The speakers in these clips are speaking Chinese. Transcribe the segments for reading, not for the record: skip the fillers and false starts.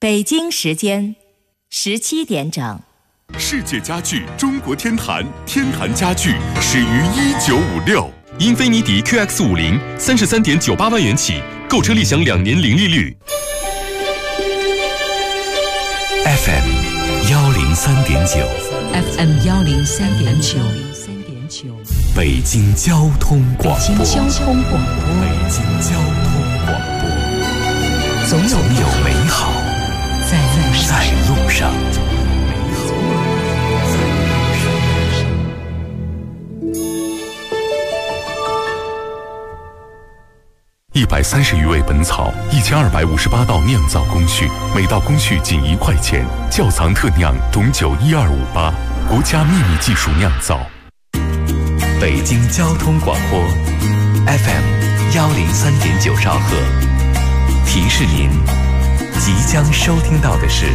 北京时间17点整。 世界家具中国天坛，天坛家具始于1956。英菲尼迪 QX50 33.98万元起，购车立享2年零利率。FM 103.9 FM 103.9， 北京交通广播。 北京交通广播， 北京交通广播， 总有美好在路上。130余味本草，1258道酿造工序，每道工序仅1块钱。窖藏特酿董酒12588，国家秘密技术酿造。北京交通广播 FM 103.9兆赫，提示您，即将收听到的是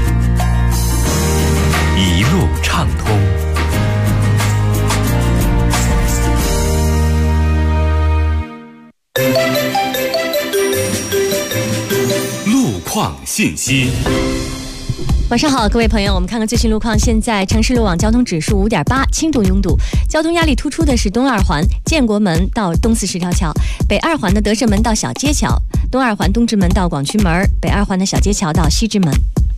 一路畅通。路况信息。 晚上好，各位朋友，我们看看最新路况。现在城市路网交通指数5.8，轻度拥堵，交通压力突出的是东二环建国门到东四十条桥，北二环的德胜门到小街桥，东二环东直门到广渠门，北二环的小街桥到西直门。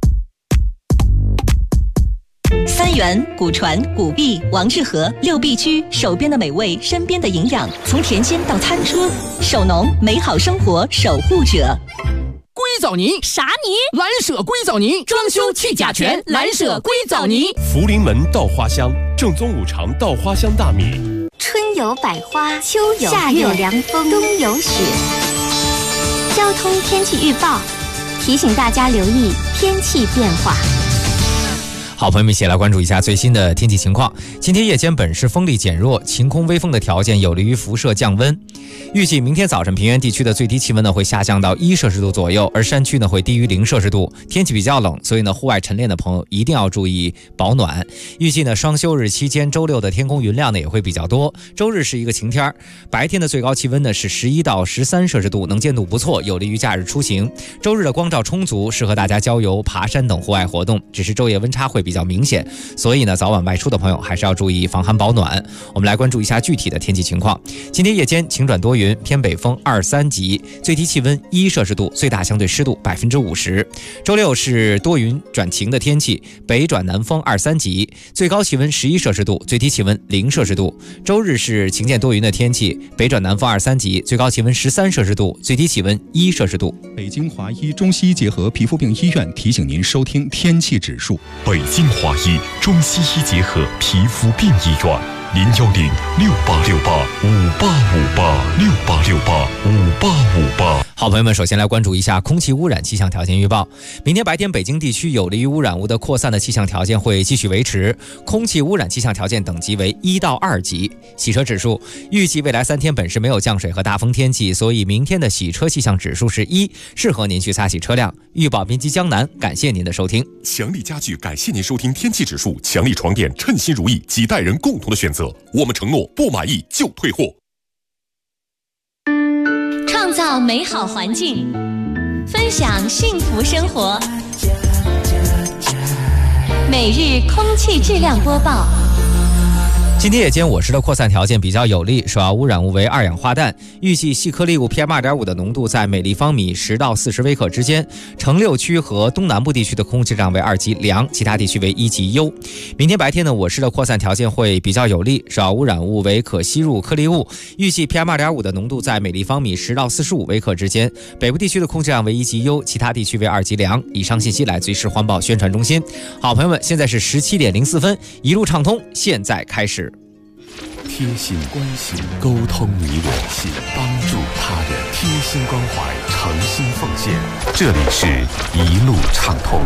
三元、古传、古壁、王致和6必居，手边的美味，身边的营养，从田间到餐桌，手农美好生活守护者。 硅藻泥啥泥？ 蓝舍硅藻泥，装修去甲醛，蓝舍硅藻泥。 福临门稻花香，正宗五常稻花香大米。 春有百花，秋有夏有凉风，冬有雪。交通天气预报提醒大家留意天气变化。 好，朋友们一起来关注一下最新的天气情况。今天夜间本市风力减弱，晴空微风的条件有利于辐射降温。预计明天早晨平原地区的最低气温呢会下降到1摄氏度左右，而山区呢会低于0摄氏度。天气比较冷，所以呢户外晨练的朋友一定要注意保暖。预计呢双休日期间，周六的天空云量呢也会比较多。周日是一个晴天，白天的最高气温呢是11到13摄氏度，能见度不错，有利于假日出行。周日的光照充足，适合大家郊游、爬山等户外活动。只是昼夜温差会比较明显，所以呢早晚外出的朋友还是要注意防寒保暖。我们来关注一下具体的天气情况。今天夜间晴转多云，偏北风2、3级，最低气温1摄氏度，最大相对湿度50%。周六是多云转晴的天气，北转南风2、3级，最高气温11摄氏度，最低气温0摄氏度。周日是晴间多云的天气，北转南风2、3级，最高气温13摄氏度，最低气温1摄氏度。 北京华医中西医结合皮肤病医院提醒您收听天气指数。 北京华医中西医结合皮肤病医院，010-6868-5858，6868-5858。 好，朋友们，首先来关注一下空气污染气象条件预报。明天白天北京地区有利于污染物的扩散的气象条件会继续维持，空气污染气象条件等级为1到2级。洗车指数，预计未来3天本市没有降水和大风天气，所以明天的洗车气象指数是1，适合您去擦洗车辆。预报编辑江南，感谢您的收听。 强力家具感谢您收听天气指数，强力床垫称心如意，几代人共同的选择，我们承诺不满意就退货。 创造美好环境，分享幸福生活。每日空气质量播报。 今天夜间我市的扩散条件比较有利，首要污染物为2氧化氮，预计细颗粒物 PM2.5 的浓度在每立方米10到40微克之间。城6区和东南部地区的空气质量为2级良，其他地区为1级优。明天白天呢，我市的扩散条件会比较有利，首要污染物为可吸入颗粒物，预计 PM2.5 的浓度在每立方米10到45微克之间。北部地区的空气质量为1级优，其他地区为2级良。以上信息来自于市环保宣传中心。好，朋友们，现在是17点04分，一路畅通，现在开始。 贴心关心，沟通你我心，帮助他人，贴心关怀，诚心奉献。这里是一路畅通。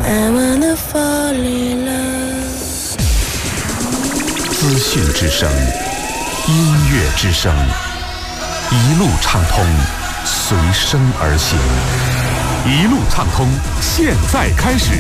资讯之声，音乐之声，一路畅通，随声而行。一路畅通，现在开始。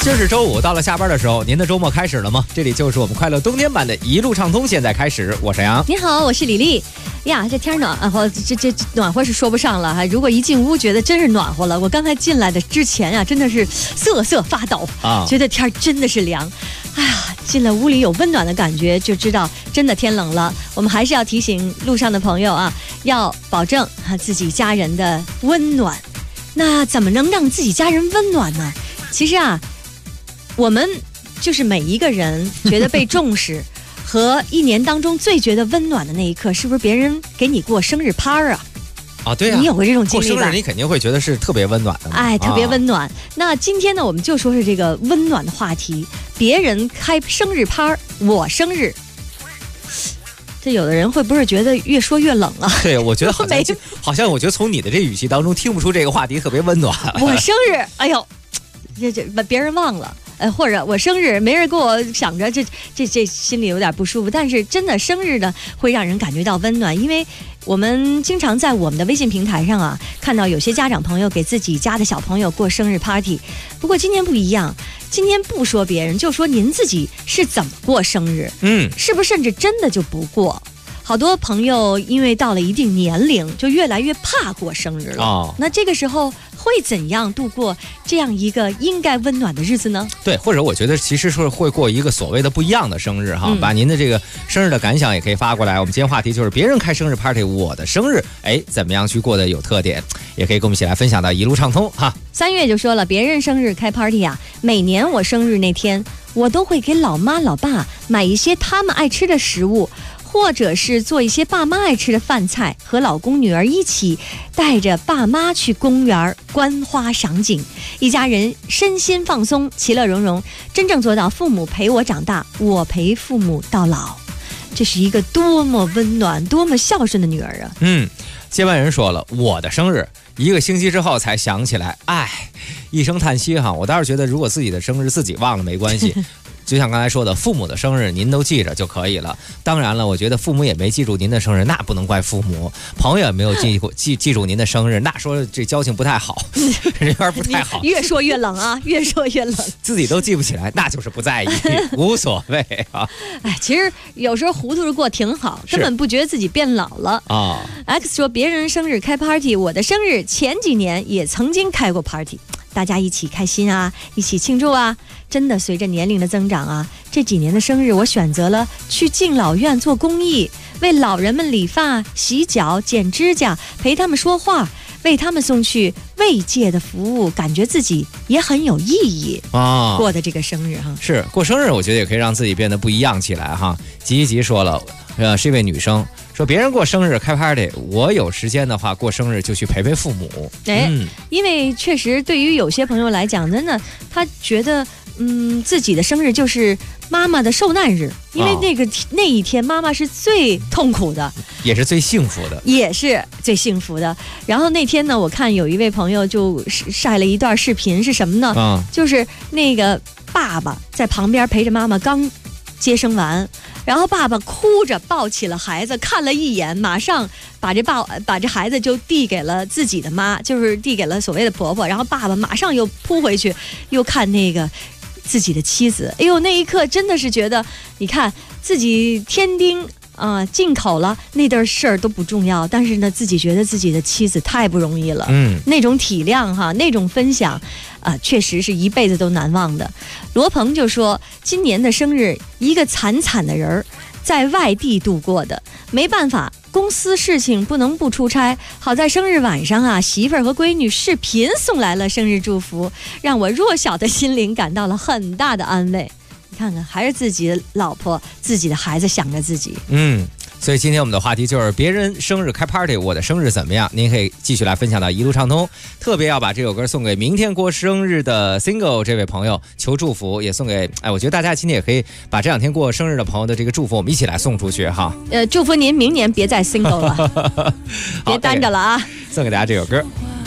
今儿是周五，到了下班的时候，您的周末开始了吗？这里就是我们快乐冬天版的一路畅通，现在开始，我是杨。 你好，我是李丽。呀，这天暖和，这暖和是说不上了哈。如果一进屋觉得真是暖和了，我刚才进来的之前呀，真的是瑟瑟发抖啊，觉得天真的是凉。哎呀，进了屋里有温暖的感觉，就知道真的天冷了。我们还是要提醒路上的朋友啊，要保证自己家人的温暖。那怎么能让自己家人温暖呢？其实啊，我们就是每一个人觉得被重视和一年当中最觉得温暖的那一刻，是不是别人给你过生日趴啊？ 啊，对啊， 你有过这种经历吧？ 过生日你肯定会觉得是特别温暖的。 哎，特别温暖。那今天呢，我们就说是这个温暖的话题。别人开生日趴，我生日。这有的人会不会觉得越说越冷啊？ 对，我觉得好像我觉得从你的这语气当中听不出这个话题特别温暖。 我生日，哎呦，这别人忘了。或者我生日没人跟我想着，这心里有点不舒服。但是真的生日呢，会让人感觉到温暖，因为我们经常在我们的微信平台上啊，看到有些家长朋友给自己家的小朋友过生日 party。不过今天不一样，今天不说别人，就说您自己是怎么过生日，是不是甚至真的就不过？好多朋友因为到了一定年龄，就越来越怕过生日了。那这个时候会怎样度过这样一个应该温暖的日子呢？ 对，或者我觉得其实是会过一个所谓的不一样的生日哈，把您的这个生日的感想也可以发过来。我们今天话题就是别人开生日 party， 我的生日怎么样去过得有特点，也可以跟我们一起来分享到一路畅通哈。 3月就说了，别人生日开 party 啊，每年我生日那天，我都会给老妈老爸买一些他们爱吃的食物。或者是做一些爸妈爱吃的饭菜，和老公女儿一起带着爸妈去公园观花赏景，一家人身心放松，其乐融融，真正做到父母陪我长大，我陪父母到老。这是一个多么温暖多么孝顺的女儿啊。 接班人说了，我的生日1个星期之后才想起来，一声叹息哈。我倒是觉得如果自己的生日自己忘了没关系就像刚才说的，父母的生日您都记着就可以了。当然了，我觉得父母也没记住您的生日，那不能怪父母。朋友也没有记住您的生日，那说这交情不太好，人缘不太好。 越说越冷啊，越说越冷。 自己都记不起来，那就是不在意，无所谓啊。 其实有时候糊涂着过挺好，根本不觉得自己变老了啊。X 说，别人生日开 party， 我的生日前几年也曾经开过 party。大家一起开心啊，一起庆祝啊！真的，随着年龄的增长啊，这几年的生日，我选择了去敬老院做公益，为老人们理发、洗脚、剪指甲，陪他们说话，为他们送去慰藉的服务，感觉自己也很有意义啊！过的这个生日哈， 是过生日，我觉得也可以让自己变得不一样起来哈。吉说了，是一位女生。说别人过生日开 party， 我有时间的话过生日就去陪陪父母。 因为确实对于有些朋友来讲，真的他觉得自己的生日就是妈妈的受难日，因为那一天妈妈是最痛苦的， 也是最幸福的， 也是最幸福的。然后那天呢，我看有一位朋友就晒了一段视频，是什么呢？就是那个爸爸在旁边陪着妈妈刚接生完，然后爸爸哭着抱起了孩子，看了一眼，马上把这孩子就递给了自己的妈，就是递给了所谓的婆婆，然后爸爸马上又扑回去，又看那个自己的妻子。哎呦，那一刻真的是觉得，你看自己添丁进口了，那点事儿都不重要，但是呢，自己觉得自己的妻子太不容易了。那种体谅哈，那种分享确实是一辈子都难忘的。罗鹏就说，今年的生日，一个惨的人在外地度过的，没办法，公司事情不能不出差。好在生日晚上啊，媳妇儿和闺女视频送来了生日祝福，让我弱小的心灵感到了很大的安慰。你看看，还是自己的老婆、自己的孩子想着自己。 所以今天我们的话题就是别人生日开 party， 我的生日怎么样？您可以继续来分享到一路畅通。特别要把这首歌送给明天过生日的 single 这位朋友，求祝福，也送给我觉得大家今天也可以把这2天过生日的朋友的这个祝福，我们一起来送出去哈。 祝福您明年别再 single 了，别单着了啊！ 送给大家这首歌。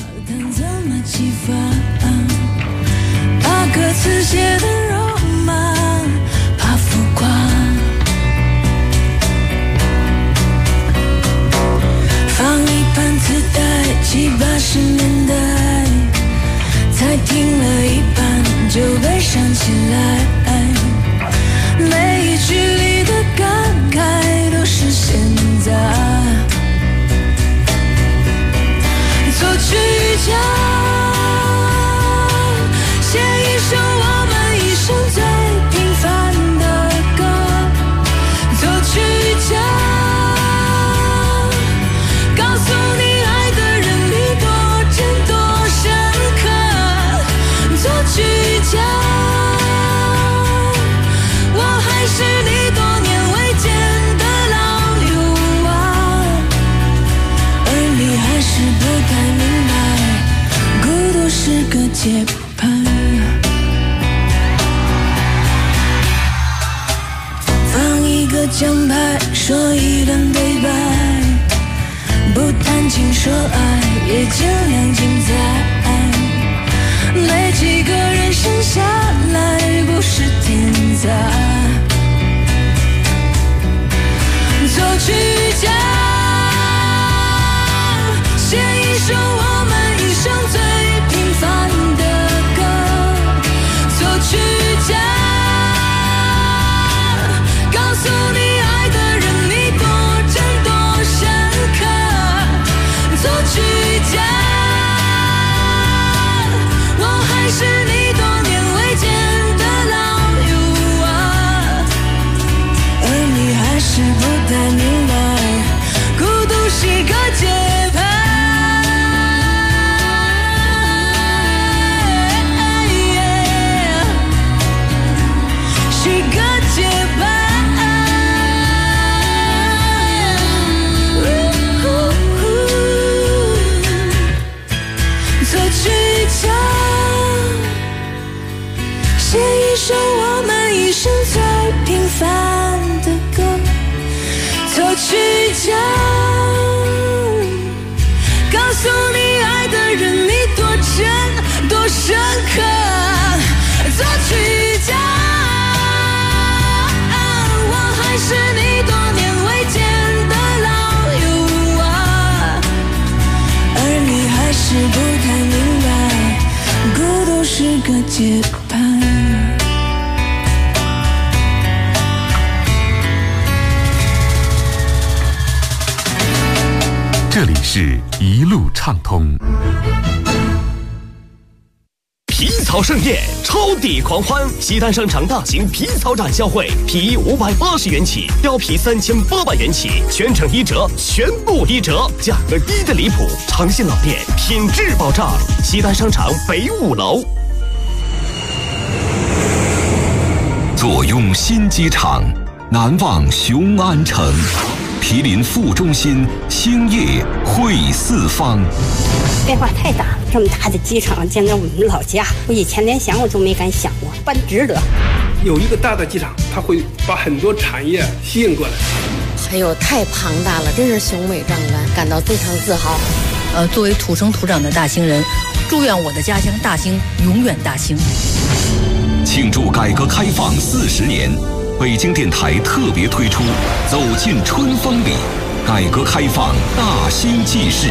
把歌词写的肉麻，怕浮夸。放一盘磁带，70、80年代，才听了一半就被煽是你多年未见的老友啊，而你还是不太明白，孤独是个节拍。放一个奖牌，说一段对白，不谈情说爱，也尽量精彩。没几个人生下来不是天才，作曲家写一首我们一生最平凡的歌，作曲家告诉你爱的人你多真多深刻，作曲家是你多年未见的老友啊，而你还是不太明白，孤独是个节拍，是个节拍。作曲家写一首我们一生最平凡的歌，作曲家告诉你爱的人你多真多深刻，作曲家我还是你多年未见的老友啊，而你还是不太明白，孤独是个节拍。 这里是一路畅通。 皮草盛宴，超抵狂欢！西单商场大型皮草展销会，皮衣580元起，貂皮3800元起，全程1折，全部1折，价格低得离谱。长信老店，品质保障。西单商场北5楼。 坐拥新机场，难忘雄安城。毗邻副中心，兴业汇四方。 变化太大了，这么大的机场，简直我们老家，我以前连想我都没敢想过，办值得。 有一个大的机场，它会把很多产业吸引过来。 哎呦，太庞大了，真是雄伟壮观，感到非常自豪。 作为土生土长的大兴人，祝愿我的家乡大兴永远大兴。 庆祝改革开放40年。北京电台特别推出《走进春风里》，改革开放大兴纪事。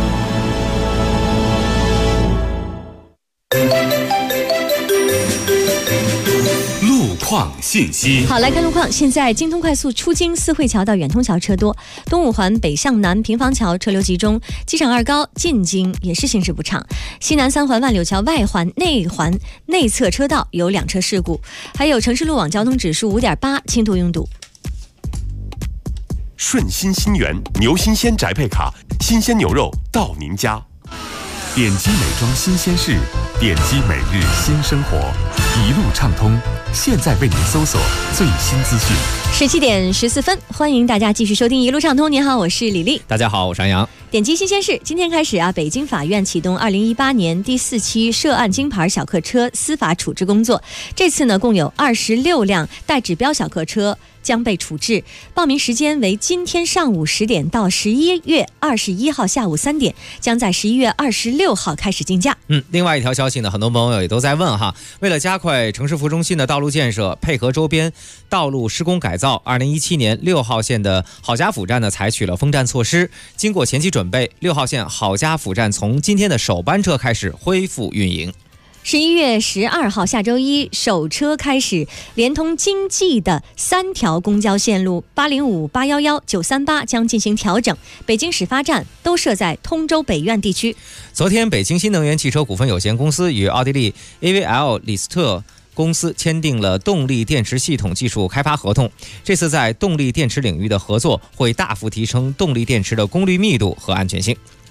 路况信息。 好，来看路况。现在京通快速出京四惠桥到远通桥车多，东五环北向南平房桥车流集中，机场2高进京也是行驶不畅，西南3环万柳桥外环内环内侧车道有2车事故，还有城市路网交通指数5.8，轻度拥堵。 顺心新源牛新鲜宅配卡，新鲜牛肉到您家。点击美妆新鲜事，点击每日新生活，一路畅通。现在为您搜索最新资讯。 17点14分，欢迎大家继续收听一路畅通。您好，我是李丽。 大家好，我是安阳。 点击新鲜事，今天开始北京法院启动2018年第4期涉案京牌小客车司法处置工作。这次呢，共有26辆带指标小客车将被处置，报名时间为今天上午10点到11月21号下午3点，将在11月26号开始竞价。 另外一条消息呢，很多朋友也都在问哈，为了加快城市服中心的道路建设，配合周边道路施工改造，2017年6号线的郝家府站呢采取了封站措施。经过前期准备，6号线郝家府站从今天的首班车开始恢复运营。 11月12号下周一首车开始，连通京冀的3条公交线路805、811、938将进行调整，北京始发站都设在通州北苑地区。 昨天，北京新能源汽车股份有限公司与奥地利 AVL 李斯特公司签订了动力电池系统技术开发合同。这次在动力电池领域的合作会大幅提升动力电池的功率密度和安全性。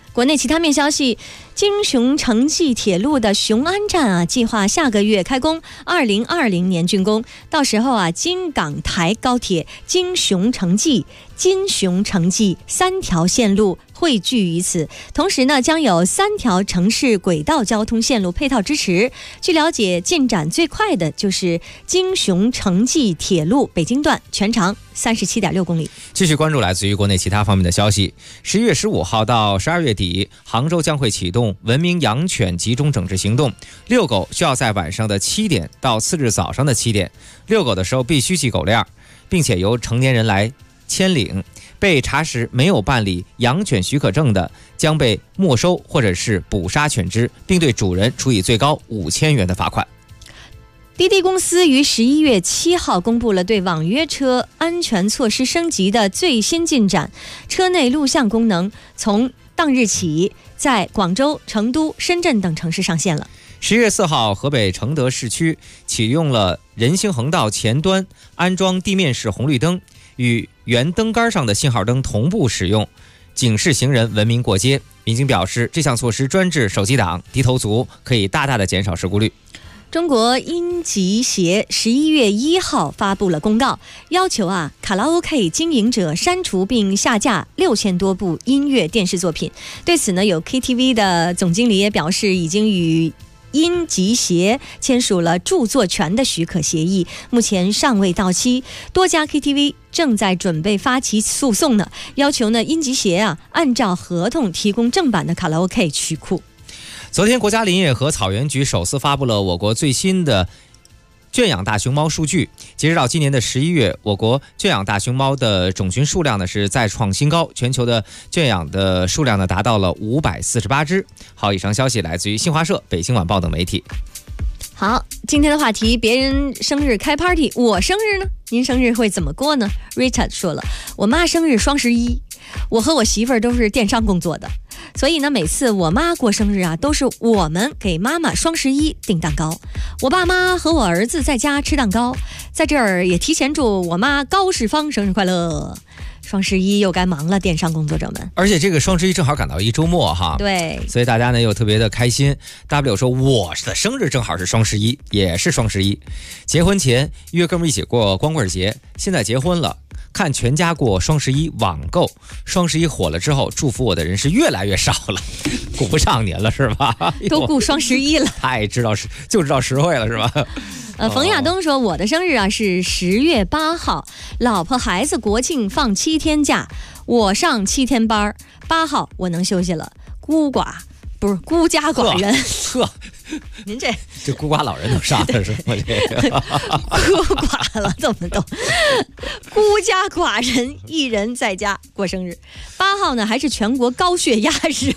国内其他面消息，京雄城际铁路的雄安站啊，计划下个月开工，2020年竣工。到时候啊，京港台高铁、京雄城际、金雄城际3条线路汇聚于此，同时呢，将有3条城市轨道交通线路配套支持。据了解，进展最快的就是京雄城际铁路北京段，全长37.6公里。 继续关注来自于国内其他方面的消息。11月15号到12月底，杭州将会启动文明养犬集中整治行动。遛狗需要在晚上的7点到次日早上的7点，遛狗的时候必须系狗链，并且由成年人来牵领。被查实没有办理养犬许可证的，将被没收或者是捕杀犬只，并对主人处以最高5000元的罚款。 滴滴公司于11月7号公布了对网约车安全措施升级的最新进展，车内录像功能从当日起在广州、成都、深圳等城市上线了。 11月4号，河北承德市区启用了人行横道前端安装地面式红绿灯，与原灯杆上的信号灯同步使用，警示行人文明过街。民警表示，这项措施专治手机党、低头族，可以大大的减少事故率。 中国音集协11月1号发布了公告，要求卡拉 OK 经营者删除并下架6000多部音乐电视作品。对此呢，有 KTV 的总经理也表示，已经与音集协签署了著作权的许可协议，目前尚未到期。多家 KTV 正在准备发起诉讼呢，要求呢音集协按照合同提供正版的卡拉 OK 曲库。 昨天，国家林业和草原局首次发布了我国最新的圈养大熊猫数据。截止到今年的11月，我国圈养大熊猫的种群数量呢是再创新高，全球的圈养的数量呢达到了548只。好，以上消息来自于新华社、北京晚报等媒体。 好，今天的话题，别人生日开 party， 我生日呢？您生日会怎么过呢？ Richard 说了，我妈生日双11，我和我媳妇儿都是电商工作的，所以呢，每次我妈过生日都是我们给妈妈双11订蛋糕。我爸妈和我儿子在家吃蛋糕，在这儿也提前祝我妈高世芳生日快乐。双11又该忙了，电商工作者们。而且这个双11正好赶到一周末哈， 对， 所以大家呢又特别的开心。W 说我的生日正好是双11，也是双11。结婚前约哥们一起过光棍节，现在结婚了，看全家过双11网购。双11火了之后，祝福我的人是越来越少了，顾不上您了是吧？ 都顾双11了， 太知道就知道实惠了是吧？ 冯亚东说，我的生日是10月8号，老婆孩子国庆放7天假，我上7天班，8号我能休息了。孤家寡人， 呵， 您这孤寡老人都上了是吗？这个孤寡了怎么都孤家寡人一人在家过生日。8号呢还是全国高血压日，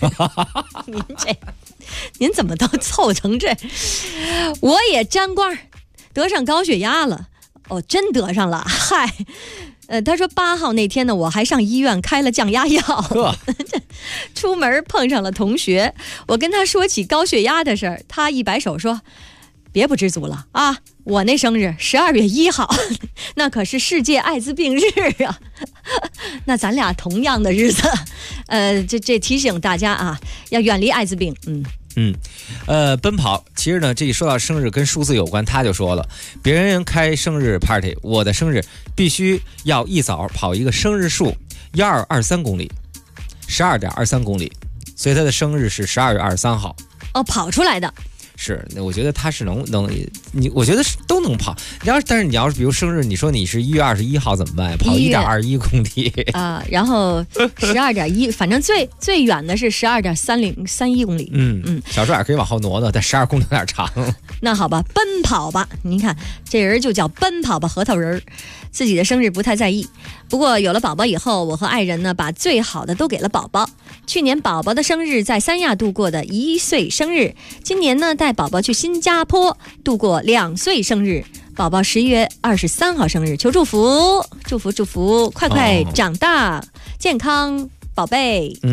您怎么都凑成这？我也沾光得上高血压了，真得上了，嗨。他说8号那天呢，我还上医院开了降压药。出门碰上了同学，我跟他说起高血压的事儿，他一摆手说：“别不知足了啊！我那生日12月1号，那可是世界艾滋病日啊！那咱俩同样的日子，这提醒大家要远离艾滋病。 奔跑，其实呢，这一说到生日跟数字有关，他就说了，别人开生日 party， 我的生日必须要一早跑一个生日数1223公里，12.23公里，所以他的生日是12月23号。 跑出来的。 是，我觉得他是能，我觉得都能跑。但是你要是比如生日，你说你是1月21号怎么办？跑1.21公里然后12.1，反正最远的是12.31公里。 小数点可以往后挪，但12公里有点长。 那好吧，奔跑吧。您看这人就叫奔跑吧核桃人，自己的生日不太在意。不过有了宝宝以后，我和爱人呢，把最好的都给了宝宝。去年宝宝的生日在三亚度过的1岁生日，今年呢带宝宝去新加坡度过2岁生日。宝宝11月23号生日，求祝福，快快长大，健康，宝贝。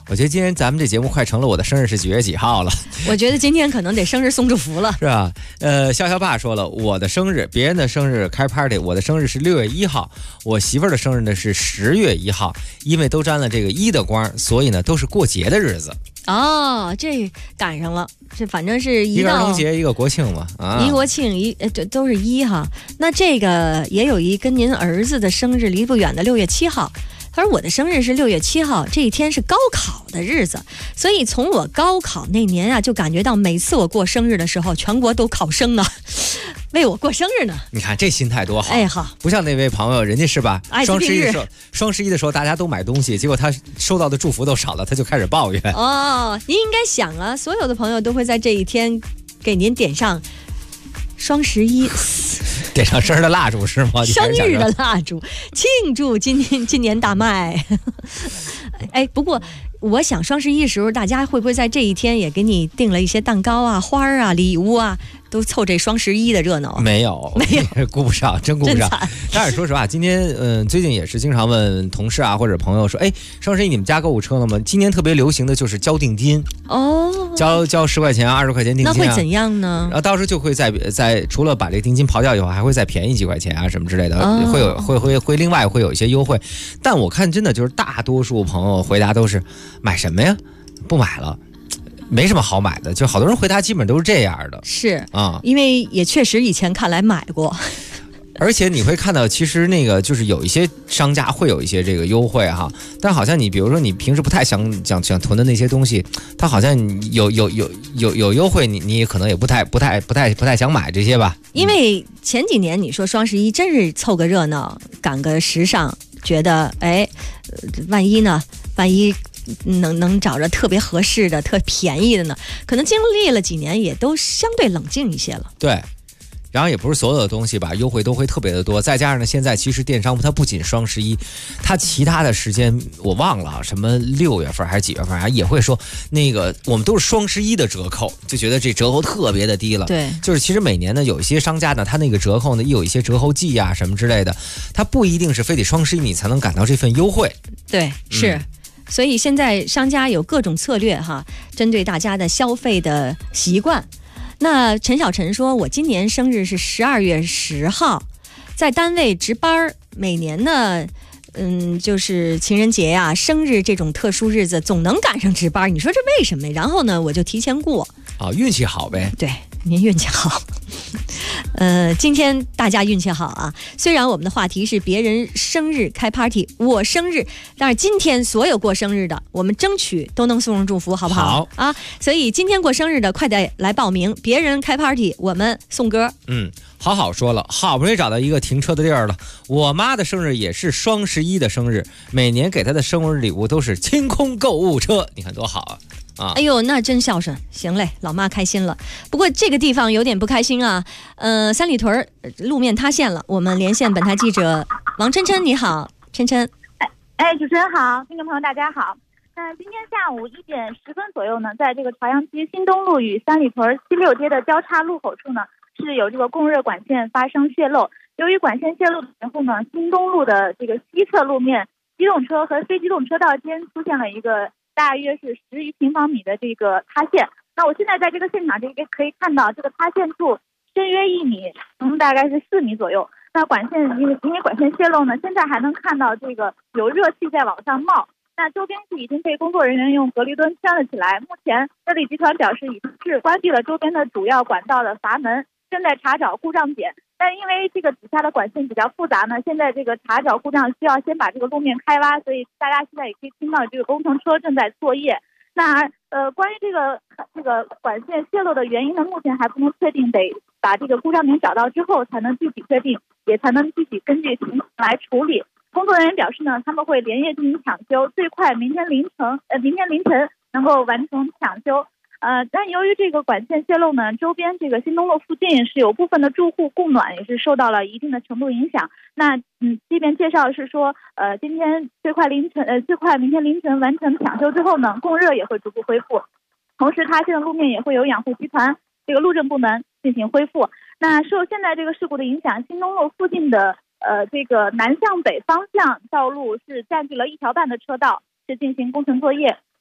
我觉得今天咱们这节目快成了我的生日是几月几号了。 我觉得今天可能得生日送祝福了， 是吧？潇潇爸说了，我的生日，别人的生日开 party， 我的生日是6月1号，我媳妇儿的生日呢是10月1号，因为都沾了这个1的光，所以呢都是过节的日子。 哦，这赶上了，这反正是一个儿童节，一个国庆嘛， 一国庆都是1哈。那这个也有一跟您儿子的生日离不远的6月7号。他说我的生日是6月7号，这一天是高考的日子，所以从我高考那年啊，就感觉到每次我过生日的时候，全国都考生啊为我过生日呢。 你看这心态多好， 哎好， 不像那位朋友，人家是吧？双十一的时候大家都买东西，结果他收到的祝福都少了，他就开始抱怨。 哦，您应该想啊，所有的朋友都会在这一天给您点上双11。 点上生日的蜡烛是吗？ 生日的蜡烛，庆祝今年大卖。哎，不过我想双11的时候，大家会不会在这一天也给你订了一些蛋糕啊、花啊、礼物啊，都凑这双11的热闹啊？ 没有，顾不上，真顾不上。但是说实话，今天最近也是经常问同事啊或者朋友说，哎，双11你们加购物车了吗？今年特别流行的就是交定金哦，交10块钱、20块钱定金、 那会怎样呢？ 然后到时候就会在除了把这个定金刨掉以后，还会再便宜几块钱啊什么之类的，会另外会有一些优惠。但我看真的就是大多数朋友回答都是买什么呀？不买了。没什么好买的，就好多人回答基本都是这样的。 是啊，因为也确实以前看来买过。 而且你会看到，其实那个就是有一些商家会有一些这个优惠哈，但好像你比如说你平时不太想囤的那些东西，它好像有优惠，你也可能也不太想买这些吧。 因为前几年你说双11真是凑个热闹，赶个时尚，觉得万一能找着特别合适的、特便宜的呢？可能经历了几年，也都相对冷静一些了。 对。然后也不是所有的东西吧，优惠都会特别的多。再加上呢，现在其实电商它不仅双11，它其他的时间我忘了什么6月份还是几月份也会说那个我们都是双11的折扣，就觉得这折扣特别的低了。 对， 就是其实每年呢有一些商家呢，它那个折扣呢也有一些折扣季啊什么之类的，它不一定是非得双11你才能感到这份优惠。 对，是。所以现在商家有各种策略哈，针对大家的消费的习惯。那陈小晨说，我今年生日是12月10号，在单位值班，每年呢就是情人节呀、生日这种特殊日子总能赶上值班，你说这为什么？然后呢我就提前过。 运气好呗。 对，您运气好。今天大家运气好啊！虽然我们的话题是别人生日开 party， 我生日，但是今天所有过生日的，我们争取都能送上祝福，好不好？ 好啊！所以今天过生日的，快点来报名！别人开 party， 我们送歌。 好说了，好不容易找到一个停车的地儿了。我妈的生日也是双11的生日，每年给她的生日礼物都是清空购物车，你看多好啊！ 哎呦，那真孝顺。行嘞，老妈开心了。不过这个地方有点不开心啊。三里屯路面塌陷了，我们连线本台记者王琛琛，你好，琛琛。 主持人好，听众朋友大家好。今天下午1点10分左右呢，在这个朝阳区新东路与三里屯西六街的交叉路口处呢，是有这个供热管线发生泄漏。由于管线泄漏的缘故呢，新东路的这个西侧路面机动车和非机动车道间出现了一个大约是10余平方米的这个塌陷。那我现在在这个现场，这个可以看到这个塌陷处深约1米，大概是4米左右。那管线因为管线泄漏呢，现在还能看到这个有热气在往上冒。那周边是已经被工作人员用隔离墩圈了起来。目前热力集团表示已经是关闭了周边的主要管道的阀门，正在查找故障点。但因为这个底下的管线比较复杂呢，现在这个查找故障需要先把这个路面开挖，所以大家现在也可以听到这个工程车正在作业。那关于这个管线泄漏的原因呢，目前还不能确定，得把这个故障点找到之后才能具体确定，也才能具体根据情况来处理。工作人员表示呢，他们会连夜进行抢修，最快明天凌晨能够完成抢修。但由于这个管线泄漏呢，周边这个新东路附近是有部分的住户供暖也是受到了一定的程度影响。那这边介绍是说，今天最快明天凌晨完成抢修之后呢，供热也会逐步恢复。同时，塌陷的路面也会由养护集团这个路政部门进行恢复。那受现在这个事故的影响，新东路附近的这个南向北方向道路是占据了1条半的车道，是进行工程作业。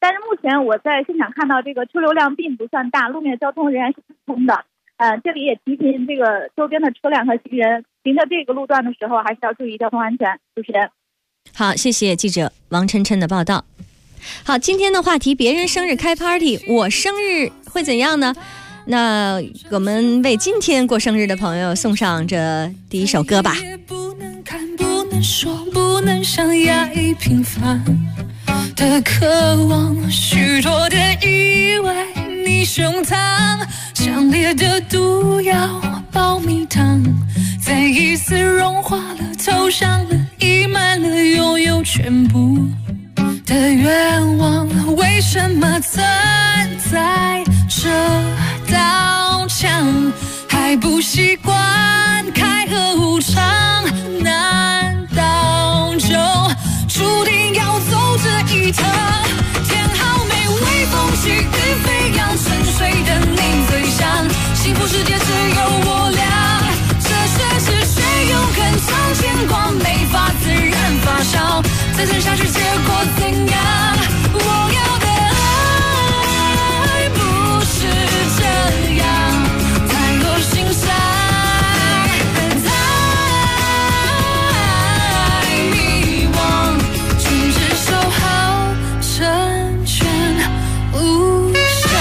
但是目前我在现场看到这个车流量并不算大，路面交通仍然是畅通的。这里也提醒这个周边的车辆和行人，行着这个路段的时候还是要注意交通安全。主持人， 好，谢谢记者王晨晨的报道。好，今天的话题，别人生日开 party， 我生日会怎样呢？那我们为今天过生日的朋友送上这第一首歌吧。 不能看，不能说，不能想，压抑平凡的渴望，许多的以为你胸膛，强烈的毒药爆蜜糖，再一次融化了，投降了，溢满了，拥有全部的愿望，为什么存在这道墙？还不习惯开合无常，难道就注定要走这一趟？天好美，微风细雨飞扬，沉睡的你最像，幸福世界只有我俩，这却是谁又更常牵挂，没法自然发烧，再撑下去结果怎样？我要的爱不是这样，太多心伤，太迷惘，全只守好成全无伤。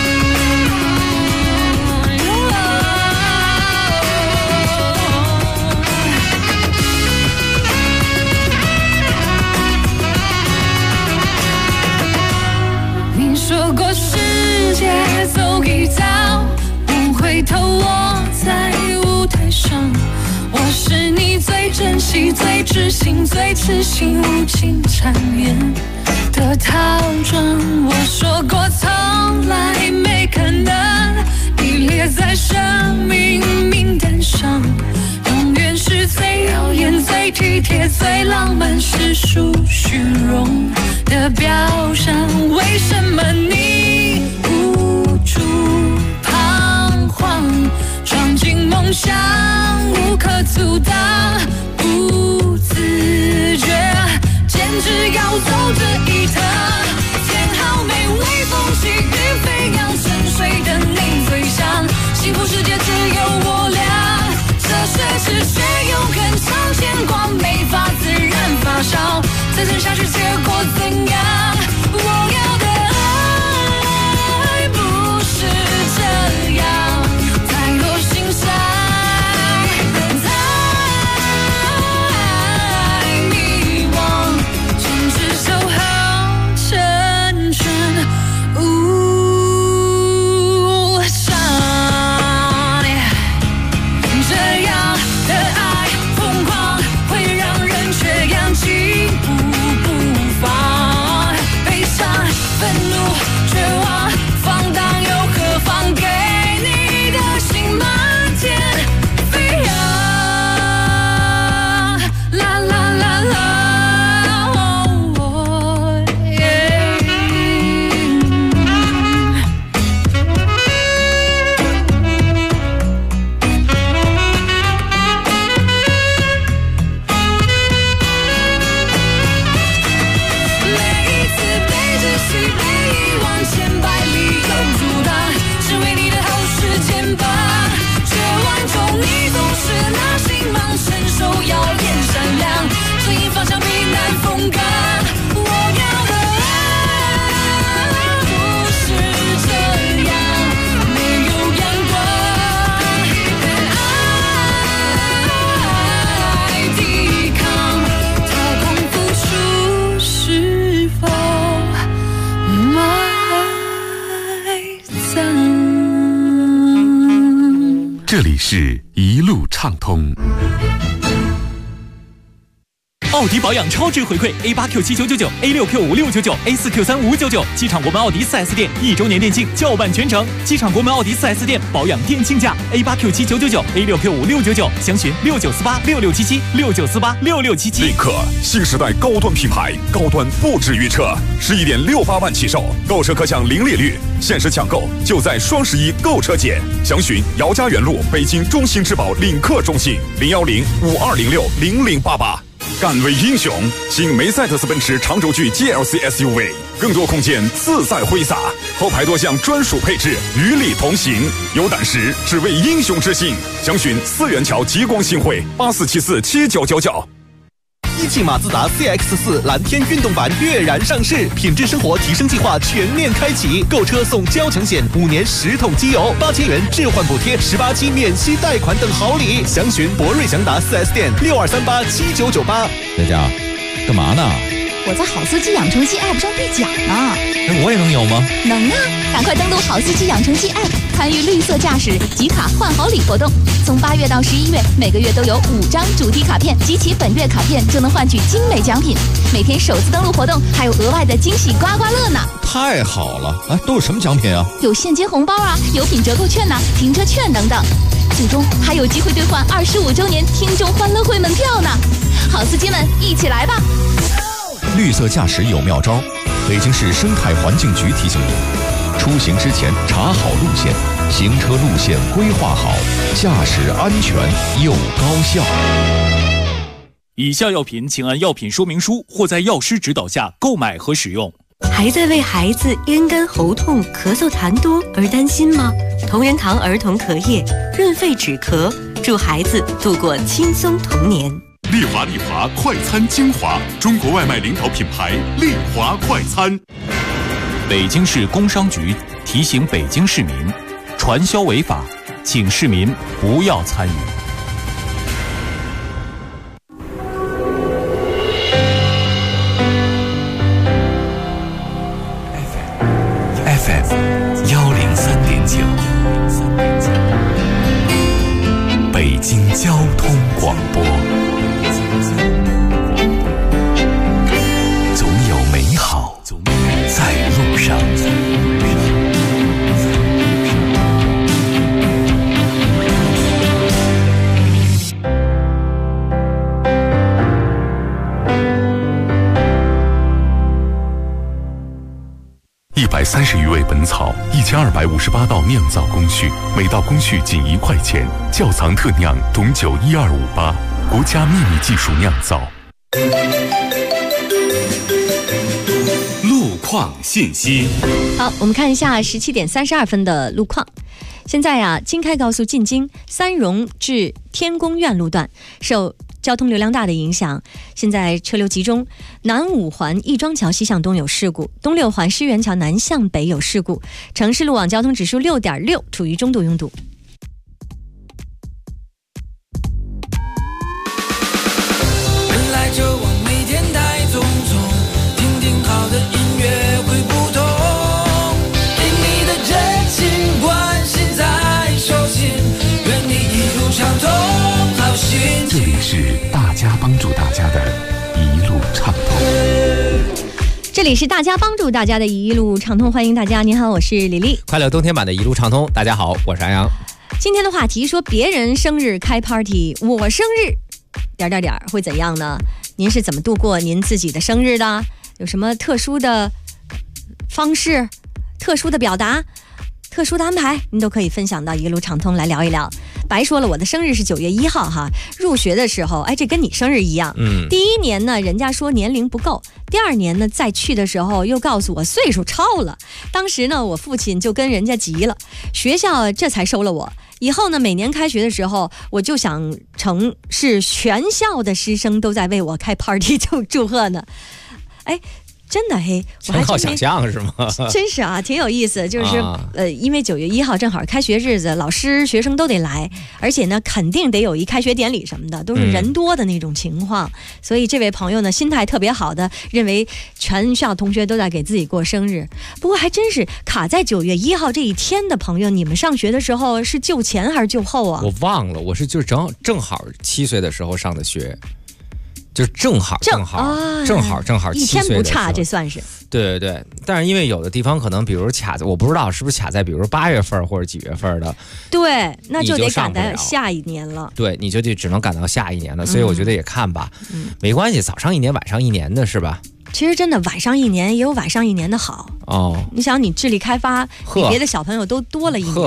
你说过世界走一遭，不回头我在舞台上，我是你最珍惜、最知心、最痴心、无情缠绵的套装。我说过从来没可能，你列在生命名单上，永远是最耀眼、最体贴、最浪漫、世俗虚荣的表象。为什么你无助彷徨，闯进梦想无可阻挡，不自觉坚持要走这一趟。天好美，微风细雨飞扬，沉睡的你最像，幸福世界只有我俩，这却是谁又更常牵挂，没法自然发烧，再撑下去结果怎样？我要的爱不是这样，太多心伤，太迷惘，全只守好成全无伤。这样的爱疯狂，会让人缺氧，进步放，悲伤、愤怒、绝望，放荡又何妨？给你的心漫天飞扬，啦啦啦啦，哦耶。每一次被窒息、被遗忘，千百理由阻挡，只为你的好事肩膀。绝望中你总是那星芒，伸手耀眼闪亮，指引方向避难风干。我要的爱不是这样，没有阳光的爱抵抗，他空付出是否埋葬？ 这里是一路畅通。 奥迪保养超值回馈 A8Q7999、A6Q5699、A4Q3599，机场国门奥迪 4S 店1周年店庆叫办全程，机场国门奥迪 4S 店保养店庆价 A8Q7999、A6Q5699，详询69486677、69486677。 领克新时代高端品牌，高端不止于车，11.68万起售，购车可享零利率，限时抢购就在双11购车节，详询姚家园路北京中兴之宝领克中心，010-5206-0088。 敢为英雄。新梅赛德斯奔驰长轴距 GLC SUV， 更多空间自在挥洒，后排多项专属配置与你同行。有胆识，只为英雄之心。详询4元桥极光新汇84747999。 一汽马自达 CX-4 蓝天运动版跃然上市，品质生活提升计划全面开启，购车送交强险，5年10桶机油，8000元置换补贴，18期免息贷款等好礼。详询博瑞祥达 4S 店62387998。 佳佳，干嘛呢？ 我在好司机养成记 App 上兑奖呢。 那我也能有吗？ 能啊！赶快登录好司机养成记 App， 参与绿色驾驶集卡换好礼活动。从8月到11月，每个月都有5张主题卡片，集齐本月卡片就能换取精美奖品。每天首次登录活动还有额外的惊喜刮刮乐呢！ 太好了！哎，都有什么奖品啊？ 有现金红包啊，有品折扣券呐，停车券等等。最终还有机会兑换25周年听众欢乐会门票呢！好司机们，一起来吧！ 绿色驾驶有妙招，北京市生态环境局提醒您：出行之前查好路线，行车路线规划好，驾驶安全又高效。 以下药品请按药品说明书或在药师指导下购买和使用。 还在为孩子咽干喉痛、咳嗽痰多而担心吗？同仁堂儿童咳液润肺止咳，助孩子度过轻松童年。 丽华快餐精华，中国外卖领导品牌丽华快餐。 北京市工商局提醒北京市民，传销违法，请市民不要参与。 FM 103.9，北京交通广播。总有美好在路上。 130余味本草，1258道酿造工序，每道工序仅1块钱。窖藏特酿董酒12588，国家秘密技术酿造。 路况信息。 好，我们看一下17点32分的路况。现在啊，京开高速进京三荣至天宫苑路段受交通流量大的影响，现在车流集中。南五环亦庄桥西向东有事故，东六环狮园桥南向北有事故。城市路网交通指数6.6，处于中度拥堵。 人来车往，每天太匆匆，听听好的音乐会不同，给你的真心关心在手心，愿你一路畅通。 这里是大家帮助大家的一路畅通。 这里是大家帮助大家的一路畅通，欢迎大家。您好，我是李丽。 快乐冬天版的一路畅通，大家好，我是安阳。 今天的话题说别人生日开 party， 我生日会怎样呢？您是怎么度过您自己的生日的？有什么特殊的方式、特殊的表达、特殊的安排，您都可以分享到一路畅通来聊一聊。白说了，我的生日是9月1号哈。入学的时候，哎，这跟你生日一样。第一年呢，人家说年龄不够；第二年呢，再去的时候又告诉我岁数超了。当时呢，我父亲就跟人家急了，学校这才收了我。以后呢，每年开学的时候，我就想成是全校的师生都在为我开 party 祝贺呢。哎。真的嘿，我还靠想象是吗？ 真是啊，挺有意思。就是因为9月1号正好开学日子，老师学生都得来，而且呢，肯定得有一开学典礼什么的，都是人多的那种情况。所以这位朋友呢，心态特别好的，认为全校同学都在给自己过生日。不过还真是卡在9月1号这一天的朋友，你们上学的时候是就前还是就后啊？ 我忘了，我是就是正好7岁的时候上的学。就正好一天不差，这算是对对对。但是因为有的地方可能，比如卡在，我不知道是不是卡在，比如8月份或者几月份的， 对，那就得赶到下一年了。 对，你就得只能赶到下一年了。所以我觉得也看吧，没关系，早上一年，晚上一年的是吧？ 其实真的晚上一年也有晚上一年的好哦。你想，你智力开发比别的小朋友都多了一年。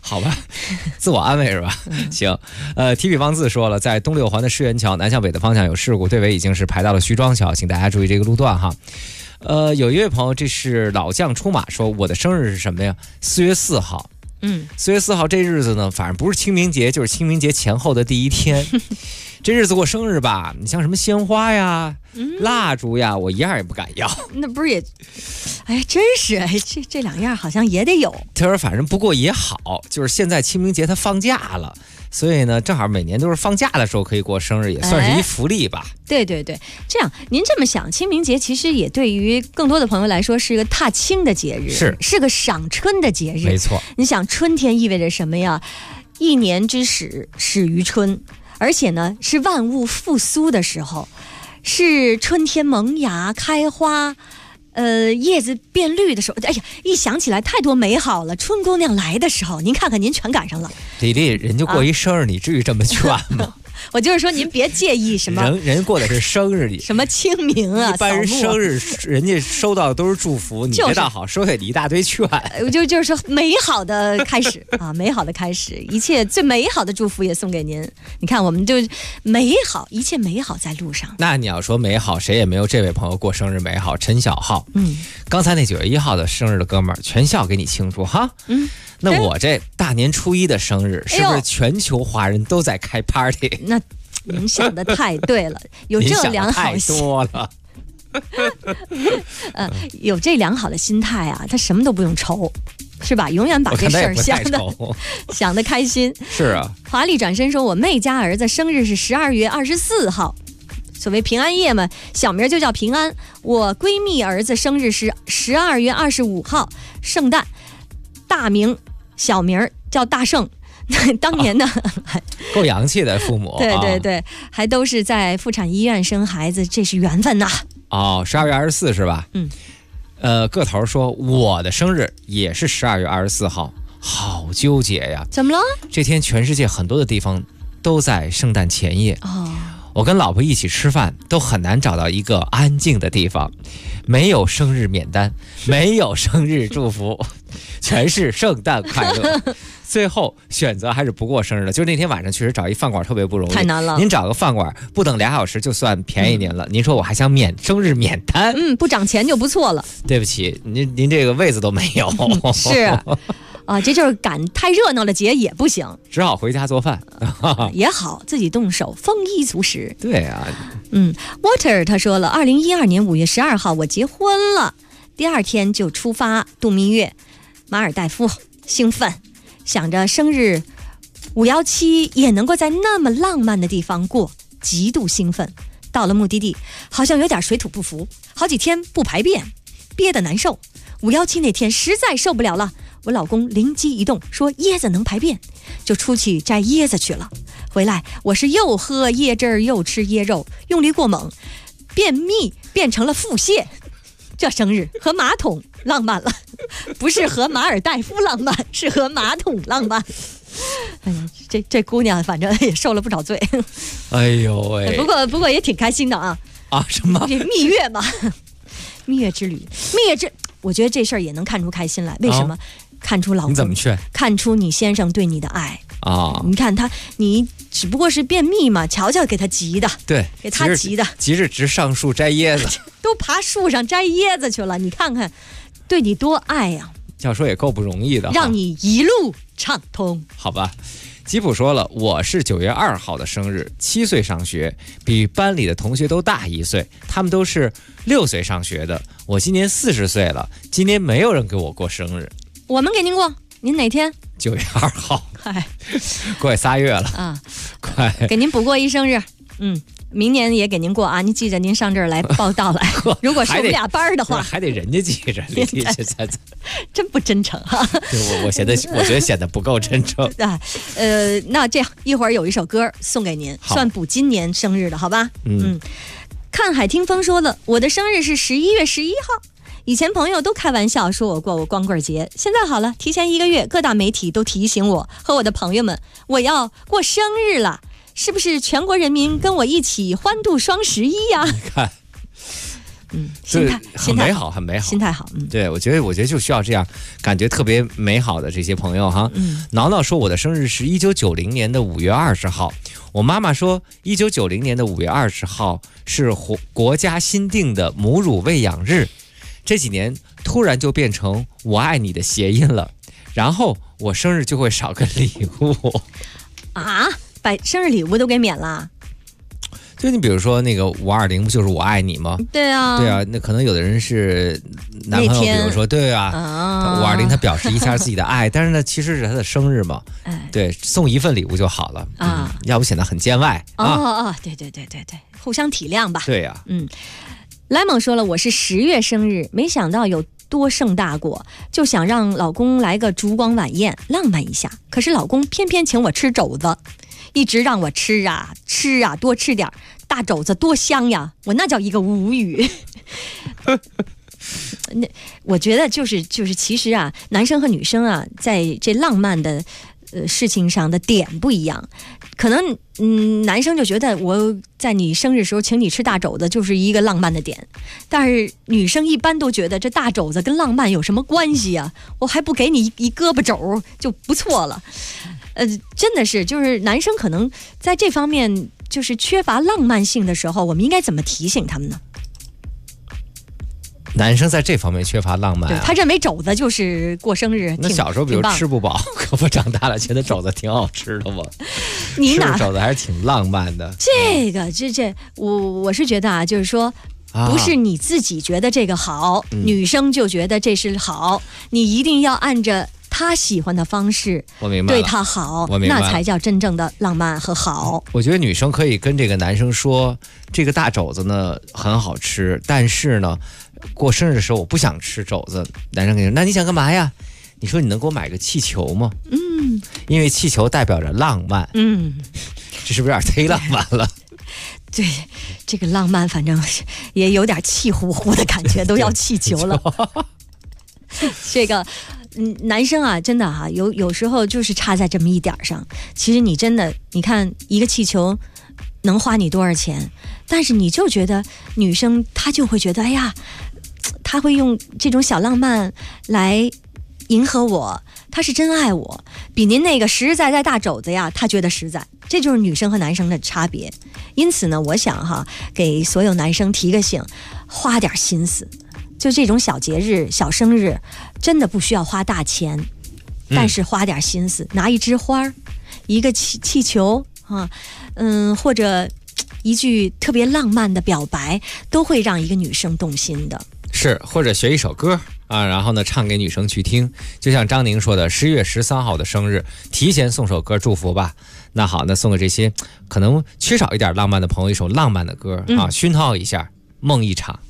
好吧，自我安慰是吧？行，提笔忘字说了，在东六环的世园桥南向北的方向有事故，队尾已经是排到了徐庄桥，请大家注意这个路段哈。有一位朋友，这是老将出马说，我的生日是什么呀？4月4号。4月4号这日子呢，反正不是清明节，就是清明节前后的第一天。这日子过生日吧，你像什么鲜花呀、蜡烛呀，我一样也不敢要。 那不是也，哎，真是哎，这两样好像也得有。 他说反正不过也好，就是现在清明节他放假了，所以呢，正好每年都是放假的时候可以过生日，也算是一福利吧。 对对对，这样您这么想，清明节其实也对于更多的朋友来说是个踏青的节日，是个赏春的节日。 没错， 你想春天意味着什么呀？一年之始，始于春。而且呢，是万物复苏的时候，是春天萌芽开花，叶子变绿的时候。哎呀，一想起来太多美好了。春姑娘来的时候，您看看您全赶上了。 李丽，人家过一生日，你至于这么劝吗？ 我就是说，您别介意什么人过的是生日， 什么清明啊， 一般人生日人家收到的都是祝福，你这倒好，收下你一大堆劝。 就是说美好的开始啊，美好的开始，一切最美好的祝福也送给您。你看，我们就美好，一切美好在路上。 那你要说美好，谁也没有这位朋友过生日美好。陈小浩，刚才那9月1号的生日的哥们儿，全校给你庆祝哈。那我这大年初一的生日，是不是全球华人都在开 party？ 那您想的太对了，有这良好心，太多了。 有这良好的心态啊，他什么都不用愁，是吧？永远把这事儿想得开心。 是啊。 华丽转身说，我妹家儿子生日是12月24号。所谓平安夜嘛，小名就叫平安。我闺蜜儿子生日是12月25号，圣诞，大名小名叫大圣。当年呢， 够洋气的父母。 对对对，还都是在妇产医院生孩子，这是缘分呐。 哦，12月24是吧？个头说我的生日也是12月24号，好纠结呀。 怎么了？ 这天全世界很多的地方都在圣诞前夜。我跟老婆一起吃饭，都很难找到一个安静的地方，没有生日免单，没有生日祝福，全是圣诞快乐。最后选择还是不过生日了，就那天晚上确实找一饭馆特别不容易， 太难了。 您找个饭馆不等2小时就算便宜您了，您说我还想生日免单， 不涨钱就不错了。 对不起，您这个位子都没有。 是啊，这就是赶太热闹的节也不行， 只好回家做饭。 也好，自己动手，丰衣足食。 对啊。 Water 他说了，2012年5月12号我结婚了，第2天就出发度蜜月，马尔代夫，兴奋，想着生日517也能够在那么浪漫的地方过，极度兴奋。到了目的地，好像有点水土不服，好几天不排便，憋得难受。517那天实在受不了了，我老公灵机一动，说椰子能排便，就出去摘椰子去了。回来我是又喝椰汁儿又吃椰肉，用力过猛，便秘变成了腹泻。这生日和马桶浪漫了，不是和马尔代夫浪漫，是和马桶浪漫。哎呀，这姑娘反正也受了不少罪。 哎呦喂！ 不过也挺开心的啊。 什么？ 蜜月嘛，蜜月之旅，我觉得这事儿也能看出开心来。为什么？看出老公， 你怎么劝？ 看出你先生对你的爱啊！你看你只不过是便秘嘛，瞧瞧给他急的， 对， 给他急的， 急着直上树摘椰子， 都爬树上摘椰子去了。你看看，对你多爱呀！ 要说也够不容易的， 让你一路畅通。 好吧，吉普说了，我是9月2号的生日，7岁上学，比班里的同学都大1岁，他们都是6岁上学的。我今年40岁了，今年没有人给我过生日。 我们给您过，您哪天 ？9月2号。过3月了啊，快给您补过一生日。明年也给您过啊，您记着您上这儿来报道来。如果是我们俩班的话， 还得人家记着， 真不真诚哈。 我觉得显得不够真诚啊。那这样一会儿有一首歌送给您，算补今年生日的好吧？看海听风说了，我的生日是11月11号。以前朋友都开玩笑说我过光棍节，现在好了，提前1个月，各大媒体都提醒我和我的朋友们，我要过生日了。是不是全国人民跟我一起欢度双11呀？ 你看， 心态很美好，很美好， 心态好。 对，我觉得就需要这样感觉特别美好的这些朋友哈。挠挠说我的生日是1990年的5月20号，我妈妈说1990年的5月20号是国家新定的母乳喂养日，这几年突然就变成我爱你的谐音了，然后我生日就会少个礼物啊，把生日礼物都给免了。 就你比如说那个520不就是我爱你吗？ 对啊， 那可能有的人是男朋友，比如说对啊，520他表示一下自己的爱，但是呢，其实是他的生日嘛，对，送一份礼物就好了啊，要不显得很见外啊。 对，互相体谅吧。 对呀， 莱蒙说了，我是10月生日，没想到有多盛大过，就想让老公来个烛光晚宴，浪漫一下，可是老公偏偏请我吃肘子。一直让我吃啊，多吃点大肘子多香呀！我那叫一个无语。那我觉得就是，其实啊，男生和女生啊，在这浪漫的事情上的点不一样。可能男生就觉得我在你生日时候请你吃大肘子就是一个浪漫的点，但是女生一般都觉得这大肘子跟浪漫有什么关系啊？我还不给你一胳膊肘就不错了。真的是，就是男生可能在这方面就是缺乏浪漫性的时候，我们应该怎么提醒他们呢？ 男生在这方面缺乏浪漫， 对，他认为肘子就是过生日。 那小时候比如吃不饱，可不长大了觉得肘子挺好吃的吗？ 你哪吃肘子还是挺浪漫的。 我是觉得啊，就是说。不是你自己觉得这个好，女生就觉得这是好，你一定要按着他喜欢的方式， 我明白了， 对他好， 我明白了， 那才叫真正的浪漫和好。 我觉得女生可以跟这个男生说，这个大肘子呢很好吃，但是呢，过生日的时候我不想吃肘子。男生跟你说，那你想干嘛呀？你说你能给我买个气球吗？因为气球代表着浪漫。这是不是有点忒浪漫了？ 对，这个浪漫反正也有点气呼呼的感觉，都要气球了。这个男生啊，真的哈，有时候就是差在这么一点上。其实你真的，你看一个气球能花你多少钱，但是你就觉得女生她就会觉得，哎呀，她会用这种小浪漫来迎合我，她是真爱我，比您那个实实在在大肘子呀，她觉得实在。这就是女生和男生的差别。因此呢，我想哈，给所有男生提个醒，花点心思。就这种小节日、小生日，真的不需要花大钱，但是花点心思，拿一枝花，一个气球啊，或者一句特别浪漫的表白，都会让一个女生动心的。 是，或者学一首歌啊，然后呢唱给女生去听。就像张宁说的，10月13号的生日，提前送首歌祝福吧。那好，那送给这些可能缺少一点浪漫的朋友一首浪漫的歌啊，熏陶一下，梦一场。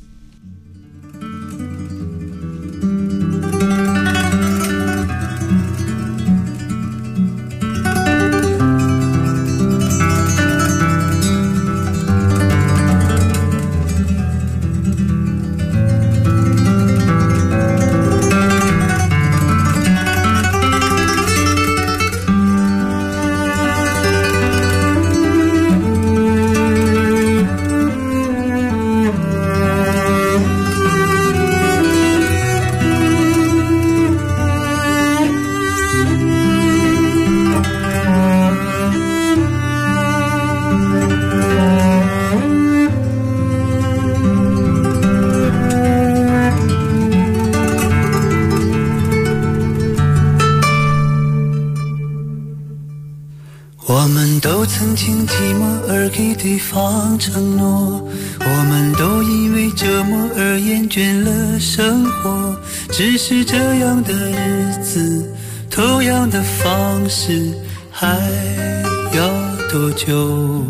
我们都曾经寂寞而给对方承诺，我们都因为折磨而厌倦了生活。只是这样的日子，同样的方式，还要多久？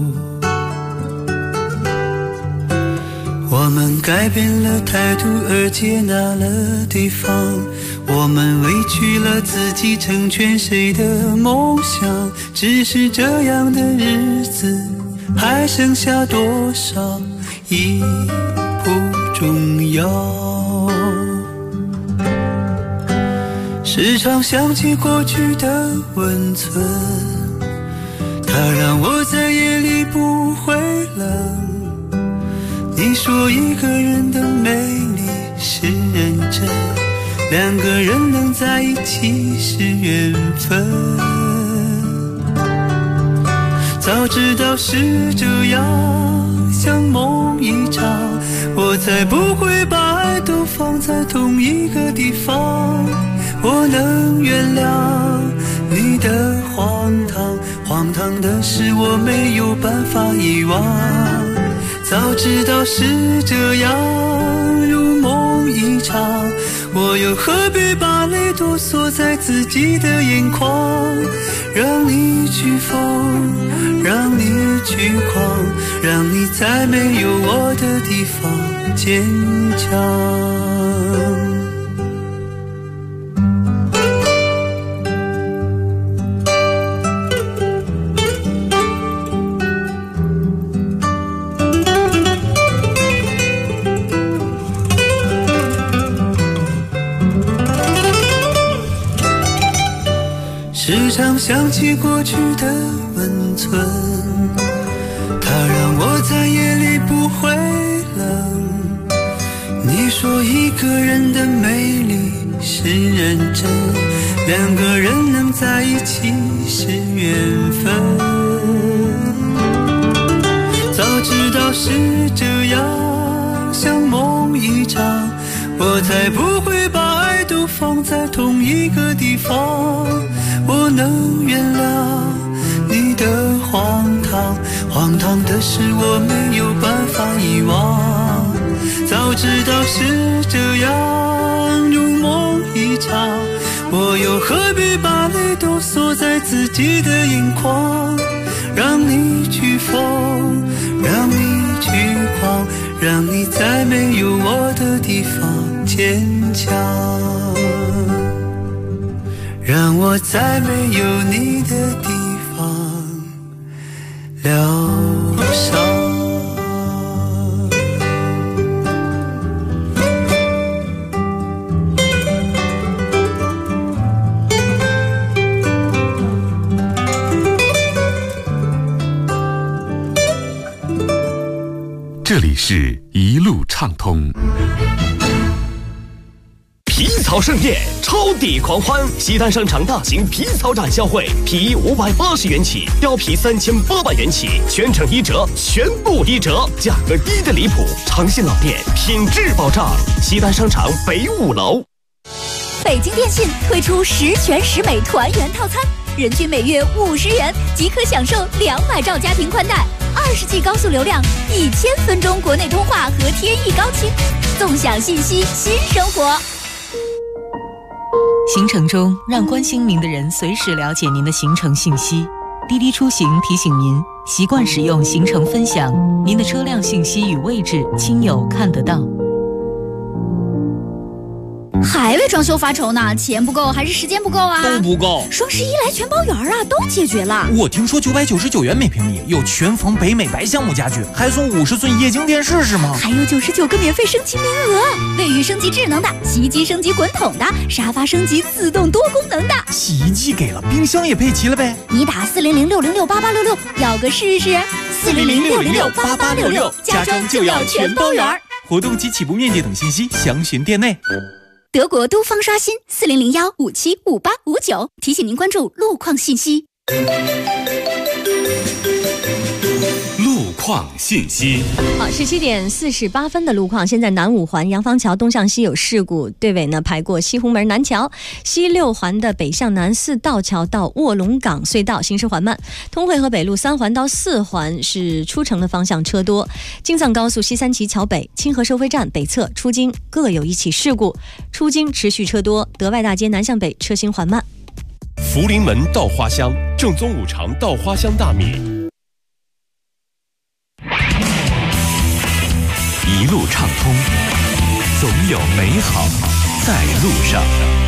我们改变了态度而接纳了对方，我们委屈了自己成全谁的梦想。只是这样的日子，还剩下多少已不重要。时常想起过去的温存，它让我在夜里不会冷。 你说一个人的美丽是认真，两个人能在一起是缘分。早知道是这样，像梦一场，我才不会把爱都放在同一个地方。我能原谅你的荒唐，荒唐的是我没有办法遗忘。早知道是这样，如梦一场，我又何必把泪都锁在自己的眼眶？让你去疯，让你去狂，让你在没有我的地方坚强。时常想起过去的温存，它让我在夜里不会冷。你说一个人的美丽是认真，两个人能在一起是缘分。早知道是这样，像梦一场，我才不会把爱都放在同一个地方。我能原谅你的荒唐，荒唐的是我没有办法遗忘。早知道是这样，如梦一场，我又何必把泪都锁在自己的眼眶？让你去疯，让你去狂，让你在没有我的地方坚强。让我在没有你的地方疗伤。 这里是一路畅通。 皮草盛宴，超抵狂欢！西单商场大型皮草展销会，皮衣580元起，貂皮3800元起，全程1折，全部1折，价格低的离谱。长信老店，品质保障。西单商场北5楼。 北京电信推出10全10美团圆套餐，人均每月50元即可享受200兆家庭宽带，20G 高速流量，1000分钟国内通话和天翼高清，纵享信息新生活。 行程中，让关心您的人随时了解您的行程信息。滴滴出行提醒您，习惯使用行程分享，您的车辆信息与位置，亲友看得到。 还为装修发愁呢？钱不够还是时间不够啊？ 都不够。 双11来全包圆啊，都解决了。 我听说999元每平米有全房北美白橡木家具，还送50寸液晶电视是吗？ 还有99个免费升级名额，卫浴升级智能的，洗衣机升级滚筒的，沙发升级自动多功能的。 洗衣机给了，冰箱也配齐了呗。 你打400-606-8866，要个试试。400-606-8866，家装就要全包圆。 活动及起步面积等信息详询店内。 德国都方刷新400-1575859，提醒您关注路况信息。 路况信息。 好，17点48分的路况，现在南5环杨坊桥东向西有事故，队尾呢排过西红门南桥，西6环的北向南4道桥到卧龙岗隧道行驶缓慢，通惠河北路3环到4环是出城的方向车多，京藏高速西三旗桥北清河收费站北侧出京各有一起事故，出京持续车多，德外大街南向北车行缓慢。 福临门稻花香，正宗五常稻花香大米。 一路畅通，总有美好在路上。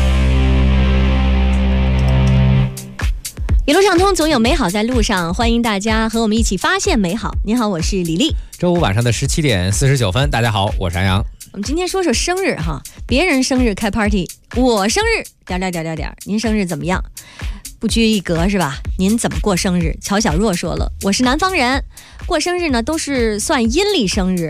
一路畅通，总有美好在路上，欢迎大家和我们一起发现美好。你好，我是李丽。 周五晚上的17点49分，大家好，我是安阳。 我们今天说说生日哈，别人生日开 party， 我生日您生日怎么样？不拘一格是吧？您怎么过生日？乔小若说了，我是南方人，过生日呢都是算阴历生日，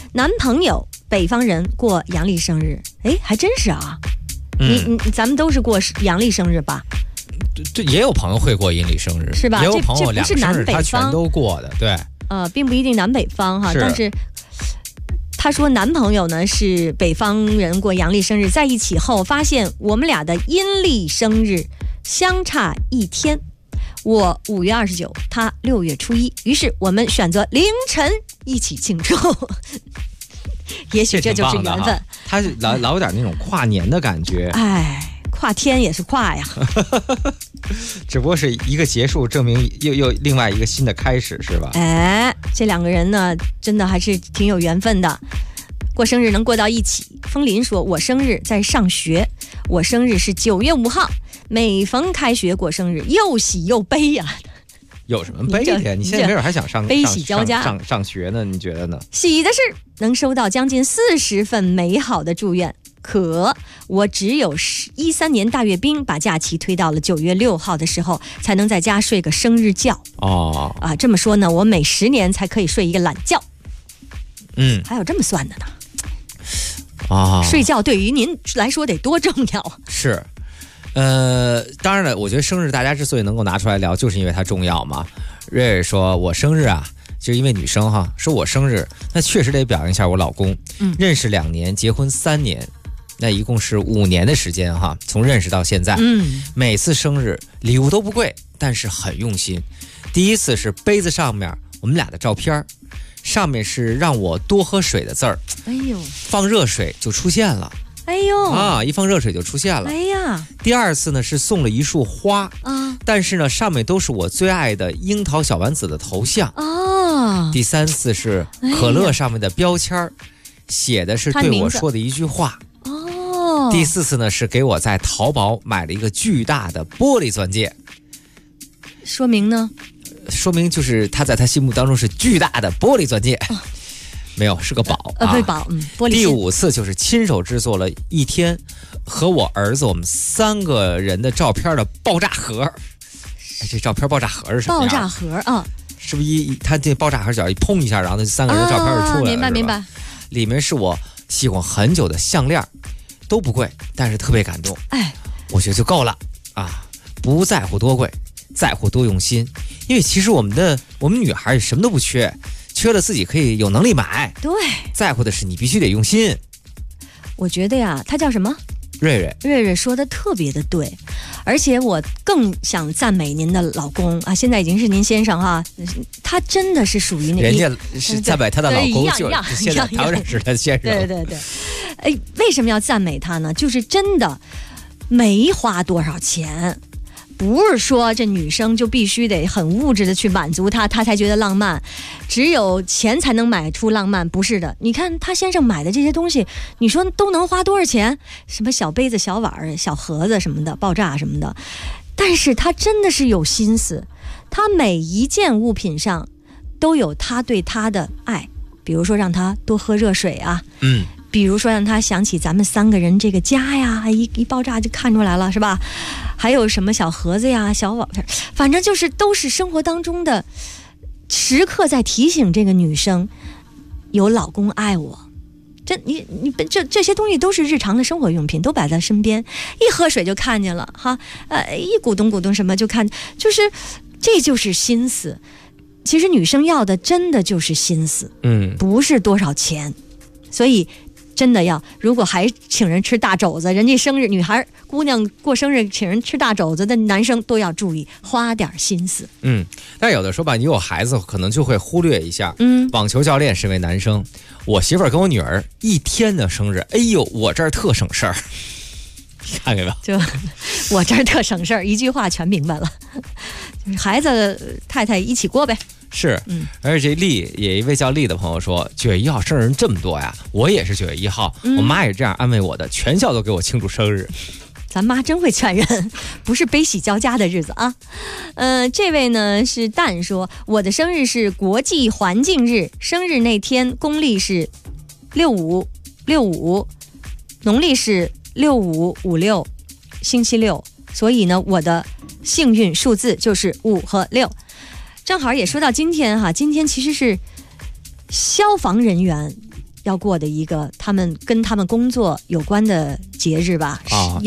男朋友北方人过阳历生日，哎，还真是啊。咱们都是过阳历生日吧？ 这也有朋友会过阴历生日， 是吧？ 也有朋友这不是南北方， 他全都过的，对。 并不一定南北方哈，但是他说男朋友呢是北方人过阳历生日，在一起后发现我们俩的阴历生日相差一天，我5月29，他6月初1，于是我们选择凌晨一起庆祝。也许这就是缘分， 他老有点那种跨年的感觉。 哎，跨天也是跨呀。 只不过是一个结束，证明又另外一个新的开始，是吧？ 哎，这两个人呢，真的还是挺有缘分的，过生日能过到一起。枫林说，我生日在上学，我生日是9月5号，每逢开学过生日，又喜又悲呀。 有什么悲的？你现在没准还想悲喜交加上学呢？你觉得呢？ 喜的是能收到将近40份美好的祝愿，可我只有13年大阅兵，把假期推到了9月6号的时候，才能在家睡个生日觉。这么说呢，我每10年才可以睡一个懒觉。还有这么算的呢？睡觉对于您来说得多重要？ 是。当然了，我觉得生日大家之所以能够拿出来聊，就是因为它重要嘛。瑞瑞说，我生日啊，就是因为女生哈，说我生日，那确实得表扬一下我老公。认识2年，结婚3年，那一共是5年的时间哈，从认识到现在。每次生日礼物都不贵，但是很用心。第一次是杯子上面我们俩的照片，上面是让我多喝水的字儿。 哎呦， 放热水就出现了。 哎呦一放热水就出现了。 哎呀， 第二次呢是送了一束花但是呢上面都是我最爱的樱桃小丸子的头像第三次是可乐上面的标签写的是对我说的一句话第四次呢是给我在淘宝买了一个巨大的玻璃钻戒。 说明呢？ 说明就是他在他心目当中是巨大的玻璃钻戒。没有，是个宝对，宝，玻璃。 第5次就是亲手制作了一天和我儿子我们3个人的照片的爆炸盒。这照片爆炸盒是什么样？ 爆炸盒是不是他这爆炸盒只要一砰一下，然后那3个人的照片就出来了？ 明白。 里面是我喜欢很久的项链，都不贵，但是特别感动。我觉得就够了不在乎多贵，在乎多用心。因为其实我们女孩什么都不缺。缺了自己可以有能力买， 对， 在乎的是你必须得用心。 我觉得呀，他叫什么？ 瑞瑞说的特别的对，而且我更想赞美您的老公现在已经是您先生哈，他真的是属于那人家是赞美他的老公，就是现在当然是他先生。 对，为什么要赞美他呢？就是真的没花多少钱。不是说这女生就必须得很物质的去满足她才觉得浪漫，只有钱才能买出浪漫，不是的。你看他先生买的这些东西，你说都能花多少钱？什么小杯子、小碗、小盒子什么的，爆炸什么的，但是他真的是有心思，他每一件物品上都有他对他的爱，比如说让他多喝热水比如说让他想起咱们3个人这个家呀，一爆炸就看出来了，是吧？还有什么小盒子呀、小碗，反正就是都是生活当中的时刻在提醒这个女生有老公爱我。这些东西都是日常的生活用品，都摆在身边，一喝水就看见了哈，一咕咚什么就看，这就是心思。其实女生要的真的就是心思，不是多少钱。所以真的如果还请人吃大肘子，人家生日女孩姑娘过生日请人吃大肘子的男生都要注意，花点心思。 但有的时候吧，你有孩子可能就会忽略一下。网球教练是位男生，我媳妇儿跟我女儿1天的生日，哎呦，我这儿特省事儿。你看见没有？ 就我这儿特省事儿，一句话全明白了。就是孩子太太一起过呗。 是，而且这丽也一位叫丽的朋友说，9月1号生日人这么多呀，我也是9月1号，我妈也这样安慰我的，全校都给我庆祝生日。 咱妈真会劝人，不是悲喜交加的日子啊。这位呢是蛋说，我的生日是国际环境日，生日那天公历是6565，农历是6556，星期六，所以呢我的幸运数字就是5和6。正好也说到今天哈，今天其实是消防人员要过的一个跟他们工作有关的节日吧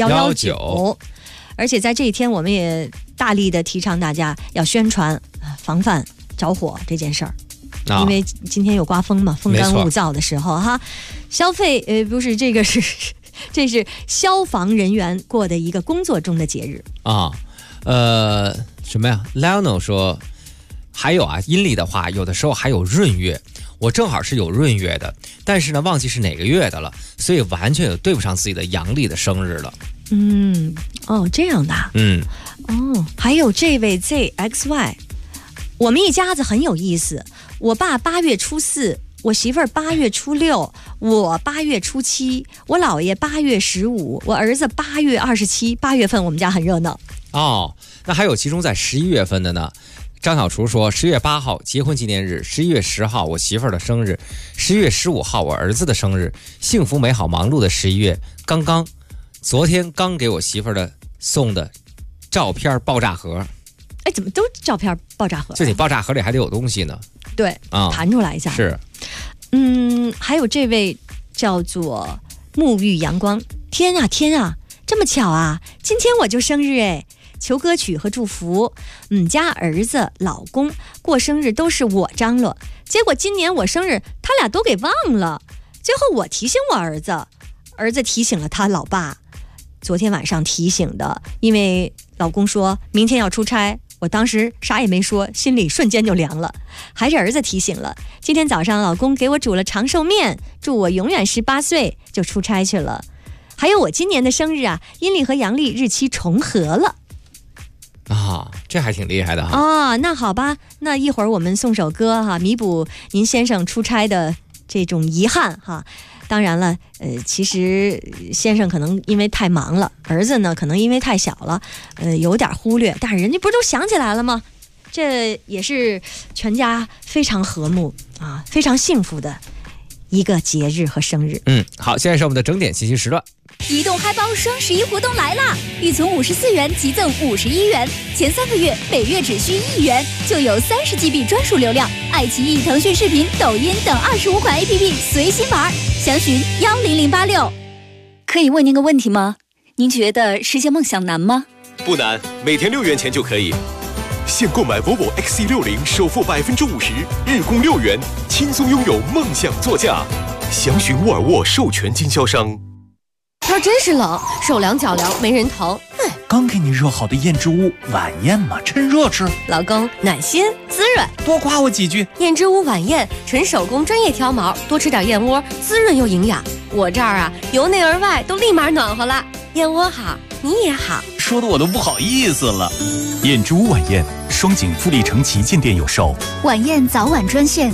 ，119。而且在这一天，我们也大力的提倡大家要宣传防范着火这件事儿。因为今天有刮风嘛，风干物燥的时候哈，消费不是这个这是消防人员过的一个工作中的节日啊。 什么呀 ？Lionel 说，还有啊，阴历的话，有的时候还有闰月。我正好是有闰月的，但是呢，忘记是哪个月的了，所以完全也对不上自己的阳历的生日了。 这样的。还有这位 ZXY， 我们一家子很有意思。我爸8月初4，我媳妇儿8月初6，我8月初7，我姥爷8月15，我儿子8月27。8月份我们家很热闹。 那还有其中在11月份的呢。张小厨说，10月8号结婚纪念日，11月10号我媳妇儿的生日，11月15号我儿子的生日，幸福美好忙碌的11月，昨天刚给我媳妇儿的送的照片爆炸盒。 怎么都照片爆炸盒？ 就你爆炸盒里还得有东西呢。 对，弹出来一下。 是。 还有这位叫做沐浴阳光，天啊，这么巧啊！今天我就生日哎。求歌曲和祝福，家儿子、老公过生日都是我张罗，结果今年我生日，他俩都给忘了。最后我提醒我儿子提醒了他老爸。昨天晚上提醒的，因为老公说明天要出差，我当时啥也没说，心里瞬间就凉了。还是儿子提醒了。今天早上老公给我煮了长寿面，祝我永远18岁，就出差去了。还有我今年的生日啊，阴历和阳历日期重合了。 这还挺厉害的哈。 那好吧，那一会儿我们送首歌哈，弥补您先生出差的这种遗憾哈。当然了，其实先生可能因为太忙了，儿子呢可能因为太小了，有点忽略，但是人家不是都想起来了吗？这也是全家非常和睦啊，非常幸福的一个节日和生日。 好，现在是我们的整点信息时段。 移动嗨包双11活动来啦！预存54元即赠51元，前3个月每月只需1元，就有30GB 专属流量。爱奇艺、腾讯视频、抖音等25款 APP 随心玩，详询10086。 可以问您个问题吗？您觉得实现梦想难吗？ 不难，每天6元钱就可以。现购买 Volvo XC60首付50%，日供6元，轻松拥有梦想座驾。详询沃尔沃授权经销商。 天真是冷，手凉脚凉没人疼。 刚给你热好的燕之屋晚宴嘛，趁热吃。 老公暖心滋润， 多夸我几句。 燕之屋晚宴纯手工专业挑毛，多吃点燕窝，滋润又营养。我这儿啊，由内而外都立马暖和了。燕窝好，你也好， 说的我都不好意思了。 燕之屋晚宴，双井富力城旗舰店有售。 晚宴早晚专线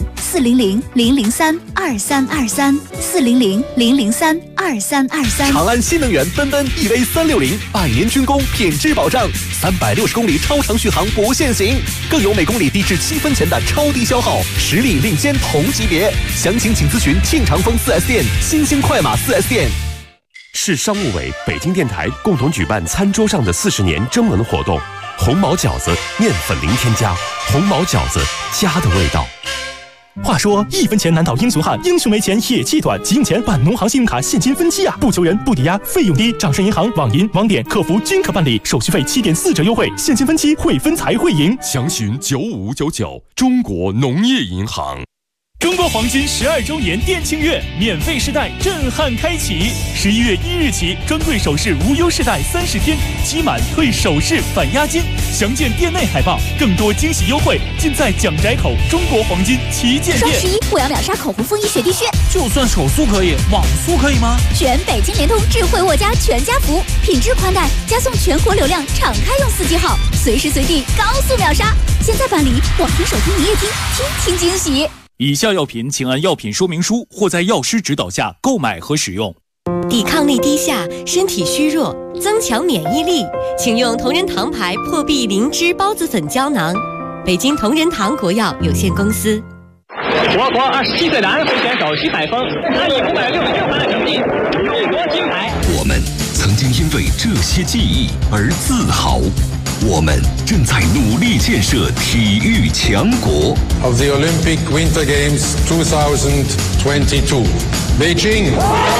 400-003-2323，400-003-2323。 长安新能源奔奔 EV360，100年军工品质保障，360公里超长续航不限行，更有每公里低至7分钱的超低消耗，实力领先同级别。详情请咨询庆长丰 4S 店、新兴快马 4S 店。 市商务委、北京电台共同举办餐桌上的40年征文活动，红毛饺子面粉零添加，红毛饺子家的味道。 话说1分钱难倒英雄汉，英雄没钱也气短，急用钱办农行信用卡现金分期啊，不求人不抵押，费用低，掌声银行、网银、网点客服均可办理，手续费7.4折优惠，现金分期会分才会赢。 详询9599，中国农业银行。 中国黄金12周年店庆月，免费试戴震撼开启。11月1日起，专柜首饰无忧试戴30天，期满退首饰返押金。详见店内海报，更多惊喜优惠尽在蒋宅口中国黄金旗舰店。 双11不阳秒杀口红风衣雪地靴， 就算手速可以，网速可以吗？ 选北京联通智慧沃家全家福，品质宽带，加送全国流量敞开用4G 号，随时随地高速秒杀。现在办理网听、手听、营业厅，听惊喜。 以下药品请按药品说明书或在药师指导下购买和使用。 抵抗力低下，身体虚弱，增强免疫力，请用同仁堂牌破壁灵芝孢子粉胶囊。北京同仁堂国药有限公司。 我国27岁的安徽选手徐海峰，他以566分的成绩勇夺金牌。 我们曾经因为这些记忆而自豪。 我们正在努力建设体育强国。 Of the Olympic Winter Games 2022, Beijing.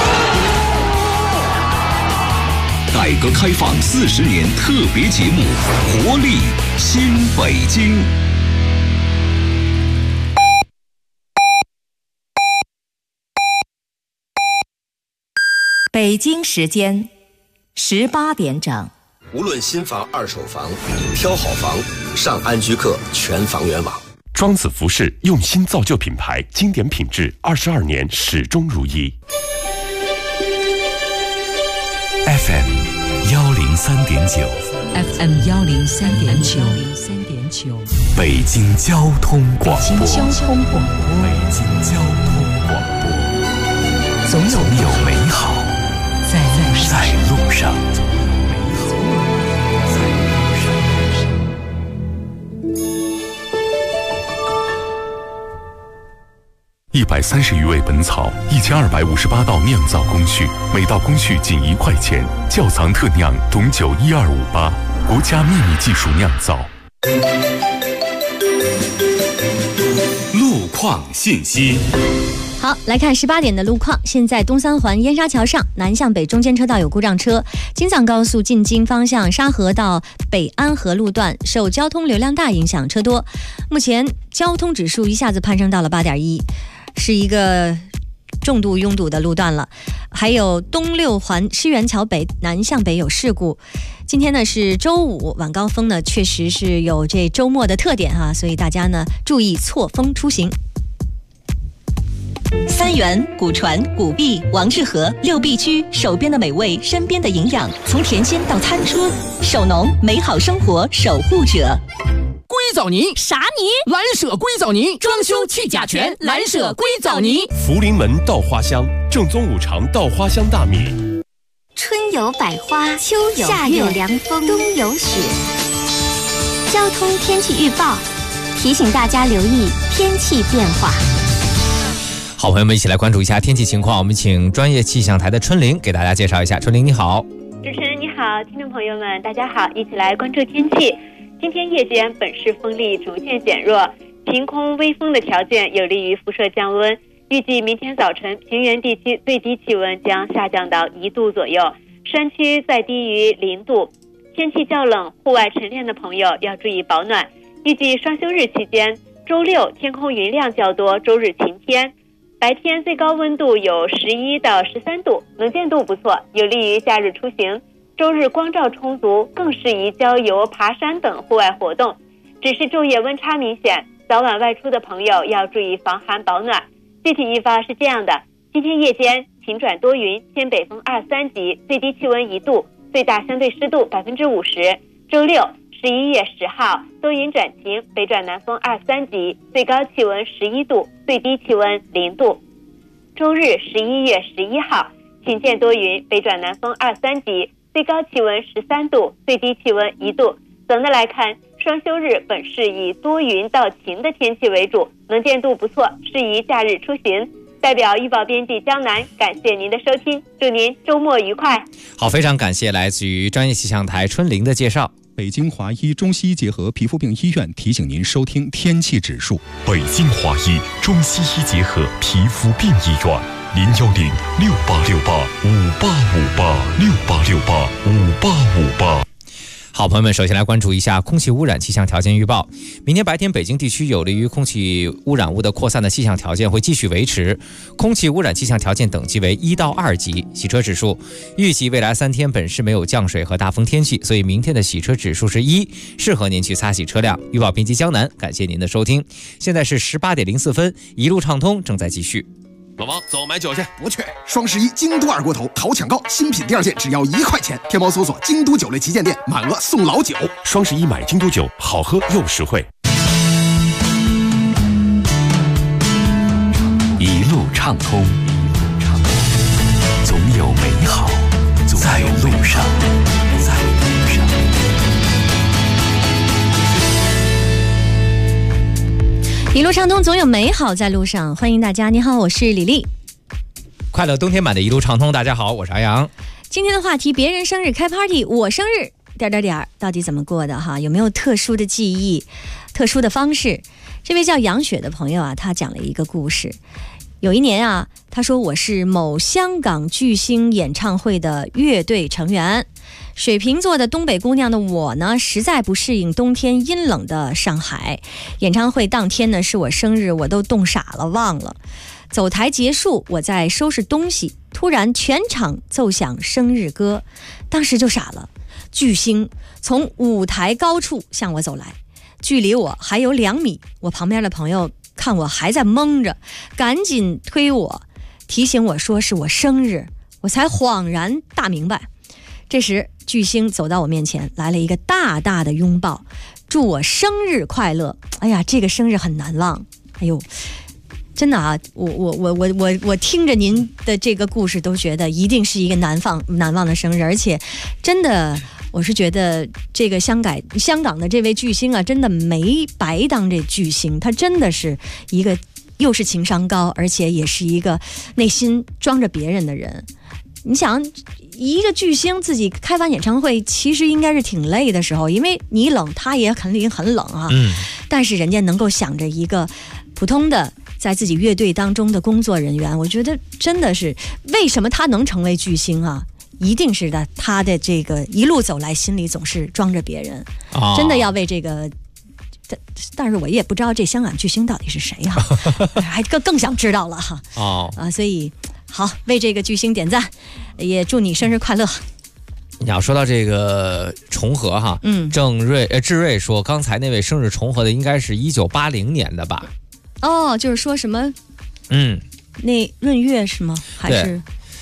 改革开放40年特别节目《活力新北京》。 北京时间18点整。 无论新房、二手房，挑好房，上安居客全房源网。 庄子服饰用心造就品牌，经典品质，22年始终如一。 FM 103.9 FM 103.9 北京交通广播。 北京交通广播。 总有美好在路上。 130余味本草，1258道酿造工序，每道工序仅1块钱。窖藏特酿董酒12588，国家秘密技术酿造。 路况信息。 好，来看18点的路况。现在东三环燕沙桥上南向北中间车道有故障车，京藏高速进京方向沙河到北安河路段受交通流量大影响，车多。目前交通指数一下子攀升到了8.1，是一个重度拥堵的路段了。还有东六环狮园桥北南向北有事故。今天呢是周五，晚高峰呢确实是有这周末的特点哈，所以大家呢注意错峰出行。 三元、古传、古碧、王致和6必居，手边的美味，身边的营养，从甜心到餐桌，手农美好生活守护者。 硅藻泥啥泥？ 蓝舍硅藻泥，装修去甲醛，蓝舍硅藻泥。 福临门稻花香，正宗五常稻花香大米。 春有百花，秋有夏有凉风，冬有雪。交通天气预报提醒大家留意天气变化。 好，朋友们一起来关注一下天气情况。我们请专业气象台的春玲给大家介绍一下。春玲你好。 主持人你好，听众朋友们大家好，一起来关注天气。今天夜间本市风力逐渐减弱，晴空微风的条件有利于辐射降温。预计明天早晨平原地区最低气温将下降到1度左右，山区再低于0度。天气较冷，户外晨练的朋友要注意保暖。预计双休日期间，周六天空云量较多，周日晴天。白天最高温度有11到13度，能见度不错，有利于假日出行。周日光照充足，更适宜郊游、爬山等户外活动。只是昼夜温差明显，早晚外出的朋友要注意防寒保暖。具体预报是这样的：今天夜间晴转多云，偏北风2、3级，最低气温1度，最大相对湿度50%。周六11月10号多云转晴，北转南风2、3级，最高气温11度，最低气温0度。周日11月11号晴见多云，北转南风2、3级，最高气温13度，最低气温1度。总的来看，双休日本市以多云到晴的天气为主，能见度不错，适宜假日出行。代表预报编辑江南，感谢您的收听，祝您周末愉快。 好，非常感谢来自于专业气象台春玲的介绍。 北京华医中西医结合皮肤病医院提醒您收听天气指数。 北京华医中西医结合皮肤病医院，010-6868-5858，6868-5858。 好，朋友们，首先来关注一下空气污染气象条件预报。明天白天北京地区有利于空气污染物的扩散的气象条件会继续维持，空气污染气象条件等级为1到2级。洗车指数预计未来3天本市没有降水和大风天气，所以明天的洗车指数是1，适合您去擦洗车辆。预报编辑江南，感谢您的收听。现在是18点04分，一路畅通正在继续。 老王，走买酒去。不去。双11京都二锅头淘抢购，新品第2件只要1块钱。天猫搜索京都酒类旗舰店，满额送老酒。 双11买京都酒，好喝又实惠。 一路畅通，总有美好在路上。 一路畅通，总有美好在路上。欢迎大家，你好，我是李丽。 快乐冬天版的一路畅通，大家好，我是阿阳。 今天的话题：别人生日开 party， 我生日点点点到底怎么过的哈？有没有特殊的记忆、特殊的方式？这位叫杨雪的朋友啊，他讲了一个故事。有一年啊，他说我是某香港巨星演唱会的乐队成员，水瓶座的东北姑娘的我呢，实在不适应冬天阴冷的上海。演唱会当天呢是我生日，我都冻傻了，忘了。走台结束，我在收拾东西，突然全场奏响生日歌，当时就傻了。巨星从舞台高处向我走来，距离我还有2米，我旁边的朋友看我还在蒙着，赶紧推我，提醒我说是我生日，我才恍然大明白。这时巨星走到我面前，来了一个大大的拥抱，祝我生日快乐。哎呀，这个生日很难忘。哎呦，真的啊，我听着您的这个故事都觉得一定是一个难忘的生日，而且真的我是觉得这个香港的这位巨星啊，真的没白当这巨星，他真的是一个又是情商高，而且也是一个内心装着别人的人。你想，一个巨星自己开完演唱会，其实应该是挺累的时候，因为你冷，他也肯定很冷啊。但是人家能够想着一个普通的在自己乐队当中的工作人员，我觉得真的是为什么他能成为巨星啊？一定是的，他的这个一路走来，心里总是装着别人，真的要为这个。但是我也不知道这香港巨星到底是谁哈，还更想知道了哈。所以好，为这个巨星点赞，也祝你生日快乐。 你要说到这个重合哈，志瑞说，刚才那位生日重合的应该是1980年的吧？ 就是说什么？那闰月是吗？还是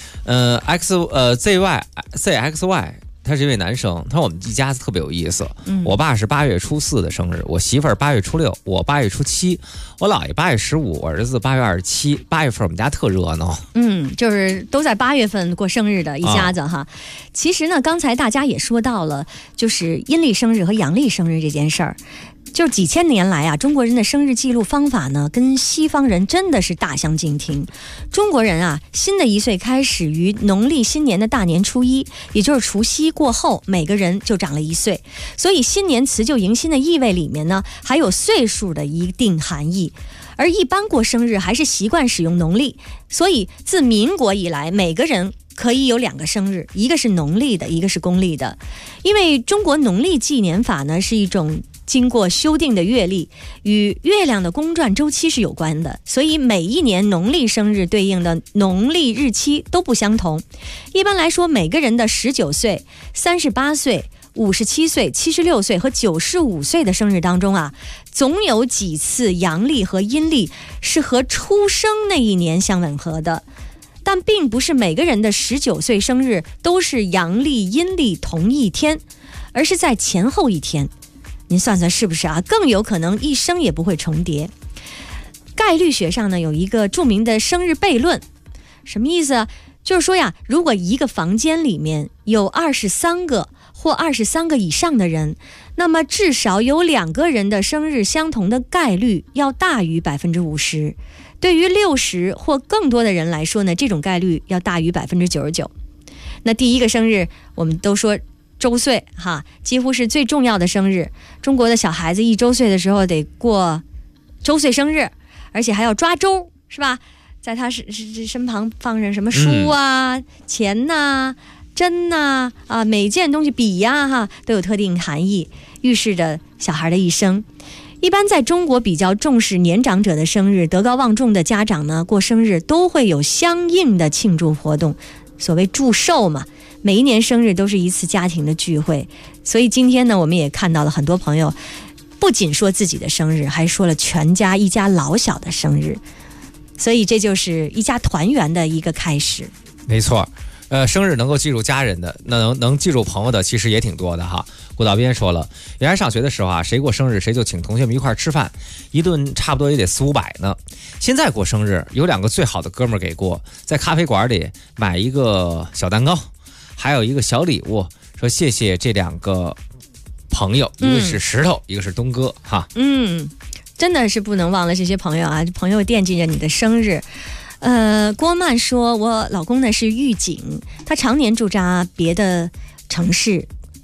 ZYCXY， 他是一位男生，他说我们一家子特别有意思。我爸是8月初4的生日，我媳妇儿8月初6，我8月初7，我姥爷8月15，我儿子8月27。8月份我们家特热闹。 就是都在8月份过生日的一家子哈。其实呢，刚才大家也说到了，就是阴历生日和阳历生日这件事儿。就是几千年来啊，中国人的生日记录方法呢，跟西方人真的是大相径庭。中国人啊，新的一岁开始于农历新年的大年初一，也就是除夕过后，每个人就长了1岁。所以新年辞旧迎新的意味里面呢，还有岁数的一定含义。而一般过生日还是习惯使用农历，所以自民国以来，每个人可以有2个生日，一个是农历的，一个是公历的。因为中国农历纪年法呢，是一种经过修订的月历，与月亮的公转周期是有关的，所以每一年农历生日对应的农历日期都不相同。一般来说，每个人的19岁、38岁、57岁、76岁和95岁的生日当中啊，总有几次阳历和阴历是和出生那一年相吻合的。但并不是每个人的19岁生日都是阳历阴历同一天，而是在前后一天。您算算是不是啊？更有可能一生也不会重叠。概率学上呢，有一个著名的生日悖论，什么意思啊？就是说呀，如果一个房间里面有23个或23个以上的人，那么至少有2个人的生日相同的概率要大于50%。对于60或更多的人来说呢，这种概率要大于99%。那第一个生日，我们都说周岁哈，几乎是最重要的生日。中国的小孩子1周岁的时候得过周岁生日，而且还要抓周，是吧？在他身旁放上什么书啊、钱呐、针呐、每件东西笔呀哈，都有特定含义，预示着小孩的一生。一般在中国比较重视年长者的生日，德高望重的家长呢，过生日都会有相应的庆祝活动，所谓祝寿嘛。每一年生日都是一次家庭的聚会，所以今天呢，我们也看到了很多朋友不仅说自己的生日，还说了全家一家老小的生日，所以这就是一家团圆的一个开始。 没错。生日能够记住家人的，那能记住朋友的其实也挺多的哈。顾导编说了，原来上学的时候啊，谁过生日谁就请同学们一块吃饭，一顿差不多也得400-500呢。现在过生日有2个最好的哥们儿给过，在咖啡馆里买一个小蛋糕，还有一个小礼物，说谢谢这2个朋友，一个是石头，一个是东哥哈。 真的是不能忘了这些朋友啊，朋友惦记着你的生日。郭曼说，我老公呢是狱警，他常年驻扎别的城市，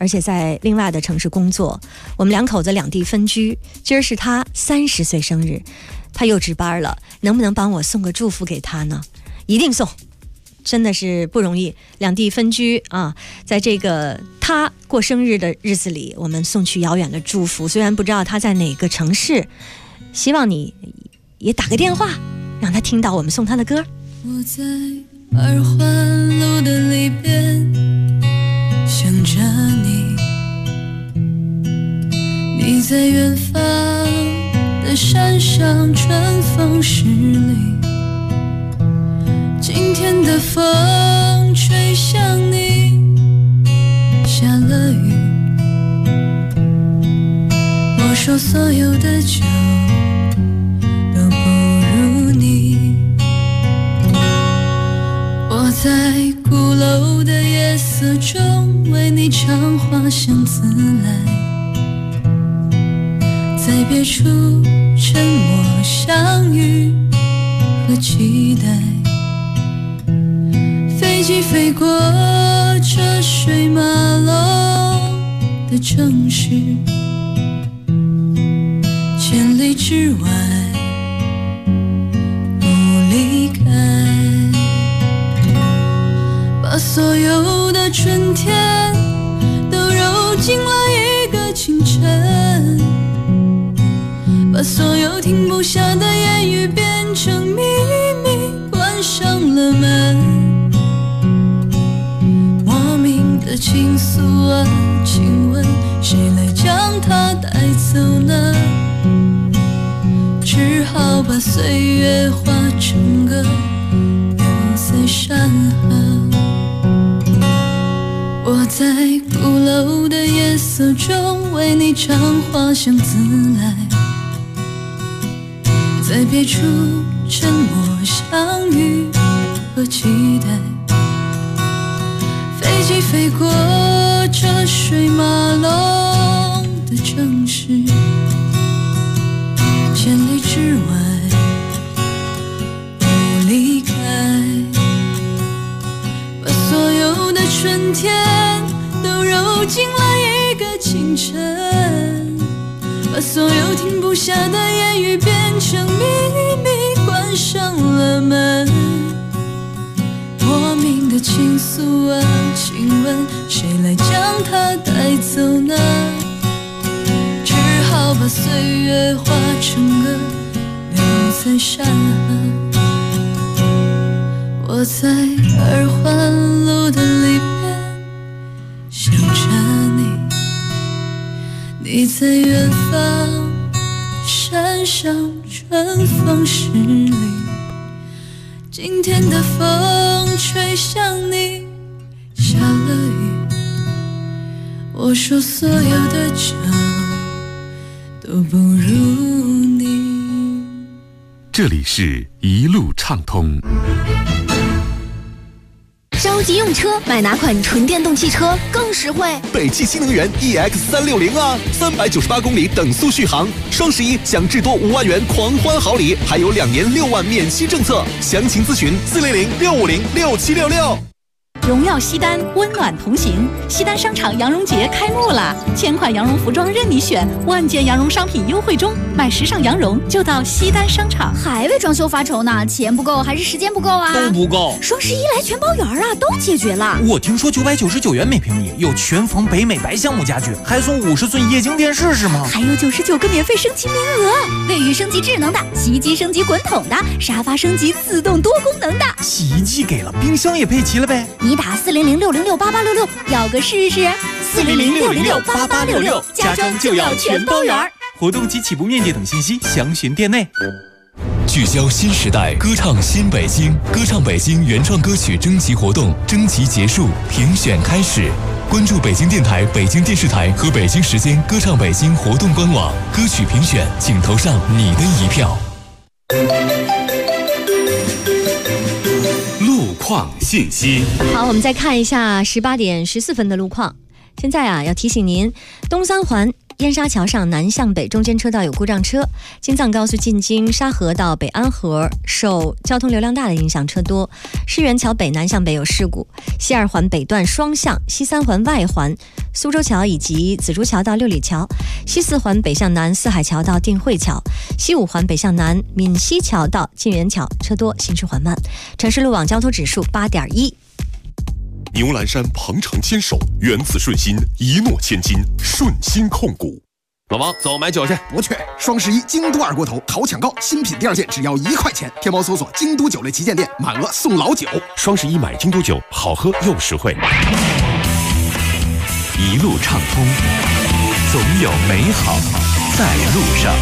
而且在另外的城市工作。我们两口子两地分居，今儿是他30岁生日，他又值班了，能不能帮我送个祝福给他呢？一定送，真的是不容易，两地分居啊，在这个他过生日的日子里，我们送去遥远的祝福。虽然不知道他在哪个城市，希望你也打个电话，让他听到我们送他的歌。 我在二环路的里边想着你，你在远方的山上春风十里，今天的风吹向你，下了雨，我说所有的酒都不如你，我在鼓楼的夜色中为你唱花香自来，在别处沉默相遇和期待，飞机飞过车水马龙的城市，千里之外不离开，把所有的春天都揉进了一个清晨，把所有停不下的言语变成秘密，关上了门。莫名的情愫啊，请问谁来将它带走呢？只好把岁月化成歌，留在山河。我在鼓楼的夜色中为你唱花香自来，在别处沉默相遇和期待，飞机飞过车水马龙的城市，千里之外不离开，把所有的春天都揉进了一个清晨，把所有停不下的言语变成秘密，关上了门。莫名的情愫啊，请问谁来将它带走呢？只好把岁月化成歌，留在山河。我在二环路的里边想着你，你在远方山上春风十里，今天的风吹向你，下了雨，我说所有的酒都不如你。 这里是一路畅通。 着急用车，买哪款纯电动汽车更实惠？ 北汽新能源 EX360啊，398公里等速续航，双11享至多5万元狂欢好礼，还有2年6万免息政策，详情咨询400-650-6766。 荣耀西单，温暖同行。西单商场羊绒节开幕了，1000款羊绒服装任你选，万件羊绒商品优惠中，买时尚羊绒就到西单商场。 还为装修发愁呢？钱不够还是时间不够啊？ 都不够。 双11来全包圆啊，都解决了。 我听说999元每平米有全缝北美白橡木家具，还送50寸液晶电视是吗？ 还有99个免费升级名额，卫浴升级智能的，洗衣机升级滚筒的，沙发升级自动多功能的。 洗衣机给了，冰箱也配齐了呗。 你打400-606-8866，要个试试。400-606-8866，家装就要全包圆。 活动及起步面积等信息详询店内。 聚焦新时代，歌唱新北京，歌唱北京原创歌曲征集活动征集结束，评选开始。关注北京电台、北京电视台和北京时间歌唱北京活动官网，歌曲评选，请投上你的一票。路况信息。 好，我们再看一下18点14分的路况。现在啊，要提醒您，东三环燕沙桥上南向北中间车道有故障车，京藏高速进京沙河到北安河受交通流量大的影响车多，世园桥北南向北有事故，西2环北段双向，西3环外环苏州桥以及紫竹桥到六里桥，西4环北向南四海桥到定慧桥，西5环北向南闽西桥到晋源桥车多，行驶缓慢。城市路网交通指数8.1。 牛栏山鹏程坚守，源自顺心，一诺千金，顺心控股。 老王，走买酒去。 不去。双11京都二锅头淘抢购，新品第2件只要1块钱。天猫搜索京都酒类旗舰店，满额送老酒。 双11买京都酒，好喝又实惠。 一路畅通，总有美好在路上。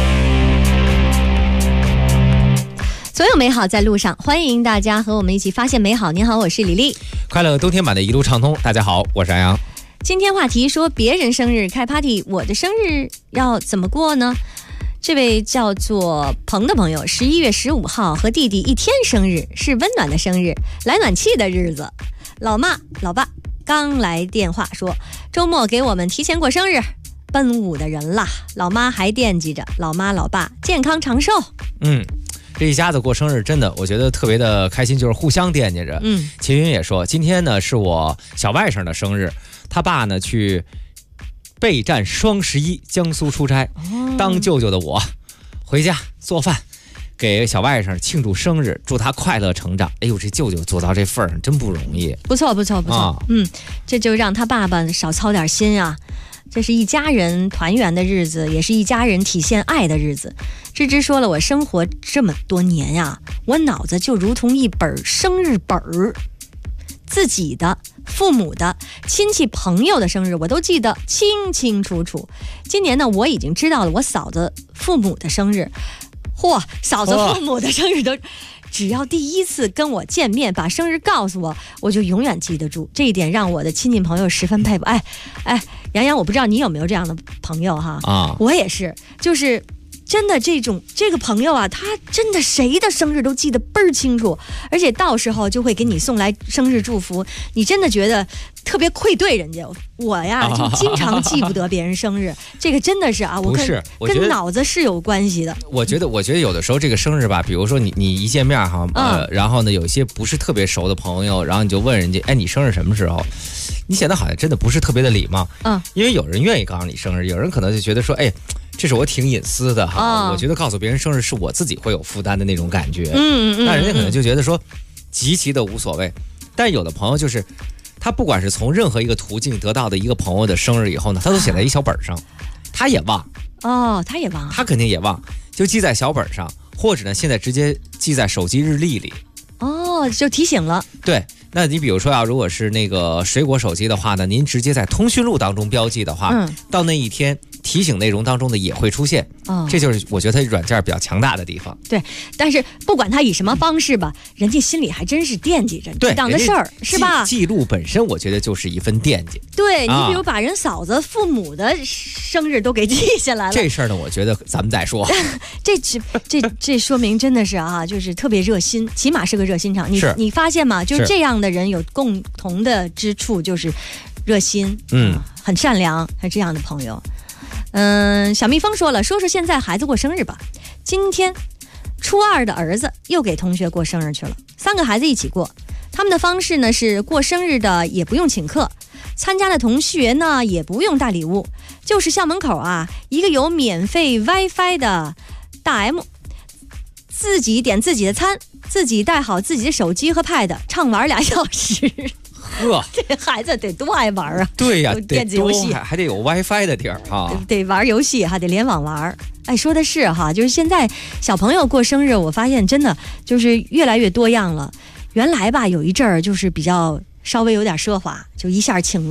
所有美好在路上，欢迎大家和我们一起发现美好。您好，我是李丽。 快乐冬天版的一路畅通，大家好，我是安阳。 今天话题说别人生日开 party， 我的生日要怎么过呢？这位叫做鹏的朋友11月15号和弟弟一天生日，是温暖的生日，来暖气的日子。老妈老爸刚来电话说周末给我们提前过生日，奔5的人啦，老妈还惦记着，老妈老爸健康长寿。 这一家子过生日真的我觉得特别的开心，就是互相惦记着。秦云也说今天呢是我小外甥的生日，他爸呢去备战双11江苏出差，当舅舅的我回家做饭给小外甥庆祝生日，祝他快乐成长。哎呦，这舅舅做到这份上真不容易。 不错不错不错。这就让他爸爸少操点心啊。这是一家人团圆的日子，也是一家人体现爱的日子。芝芝说了，我生活这么多年呀，我脑子就如同一本生日本儿，自己的、父母的、亲戚朋友的生日我都记得清清楚楚。今年呢，我已经知道了我嫂子父母的生日。嚯，嫂子父母的生日都只要第一次跟我见面把生日告诉我，我就永远记得住。这一点让我的亲戚朋友十分佩服。杨洋，我不知道你有没有这样的朋友哈？我也是，就是真的这个朋友啊，他真的谁的生日都记得倍儿清楚，而且到时候就会给你送来生日祝福，你真的觉得特别愧对人家。我呀就经常记不得别人生日，这个真的是啊，跟脑子是有关系的。我觉得有的时候这个生日吧，比如说你一见面哈，然后呢有一些不是特别熟的朋友，然后你就问人家，哎，你生日什么时候？你显得好像真的不是特别的礼貌。因为有人愿意告诉你生日，有人可能就觉得说，哎，这是我挺隐私的哈，我觉得告诉别人生日是我自己会有负担的那种感觉。那人家可能就觉得说极其的无所谓。但有的朋友就是他不管是从任何一个途径得到的一个朋友的生日以后呢，他都写在一小本上，他也忘。 他也忘， 他肯定也忘，就记在小本上，或者呢现在直接记在手机日历里。 就提醒了。对， 那你比如说如果是那个水果手机的话呢，您直接在通讯录当中标记的话，到那一天提醒内容当中的也会出现。这就是我觉得它软件比较强大的地方。 对，但是不管它以什么方式吧，人家心里还真是惦记着这档的事儿，是吧？ 记录本身我觉得就是一份惦记。 对，你比如把人嫂子父母的生日都给记下来了， 这事儿呢，我觉得咱们再说。 这说明真的是就是特别热心，起码是个热心肠。你发现吗？就是这样的人有共同的之处，就是热心，很善良，是这样的朋友。小蜜蜂说了，说现在孩子过生日吧。今天初2的儿子又给同学过生日去了，3个孩子一起过。他们的方式呢是过生日的也不用请客，参加的同学呢也不用带礼物，就是校门口一个有免费 WiFi 的大 M， 自己点自己的餐，自己带好自己的手机和 Pad， 畅玩2小时。这孩子得多爱玩啊！ 对呀， 电子游戏还得有 WiFi 的地儿得玩游戏还得联网玩。说的是就是现在小朋友过生日，我发现真的就是越来越多样了。原来吧，有一阵儿就是比较稍微有点奢华，就一下请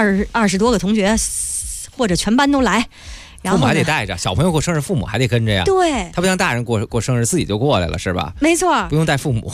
20多个同学或者全班都来。然后父母还得带着，小朋友过生日父母还得跟着呀。 对， 他不像大人过生日自己就过来了，是吧？ 没错， 不用带父母。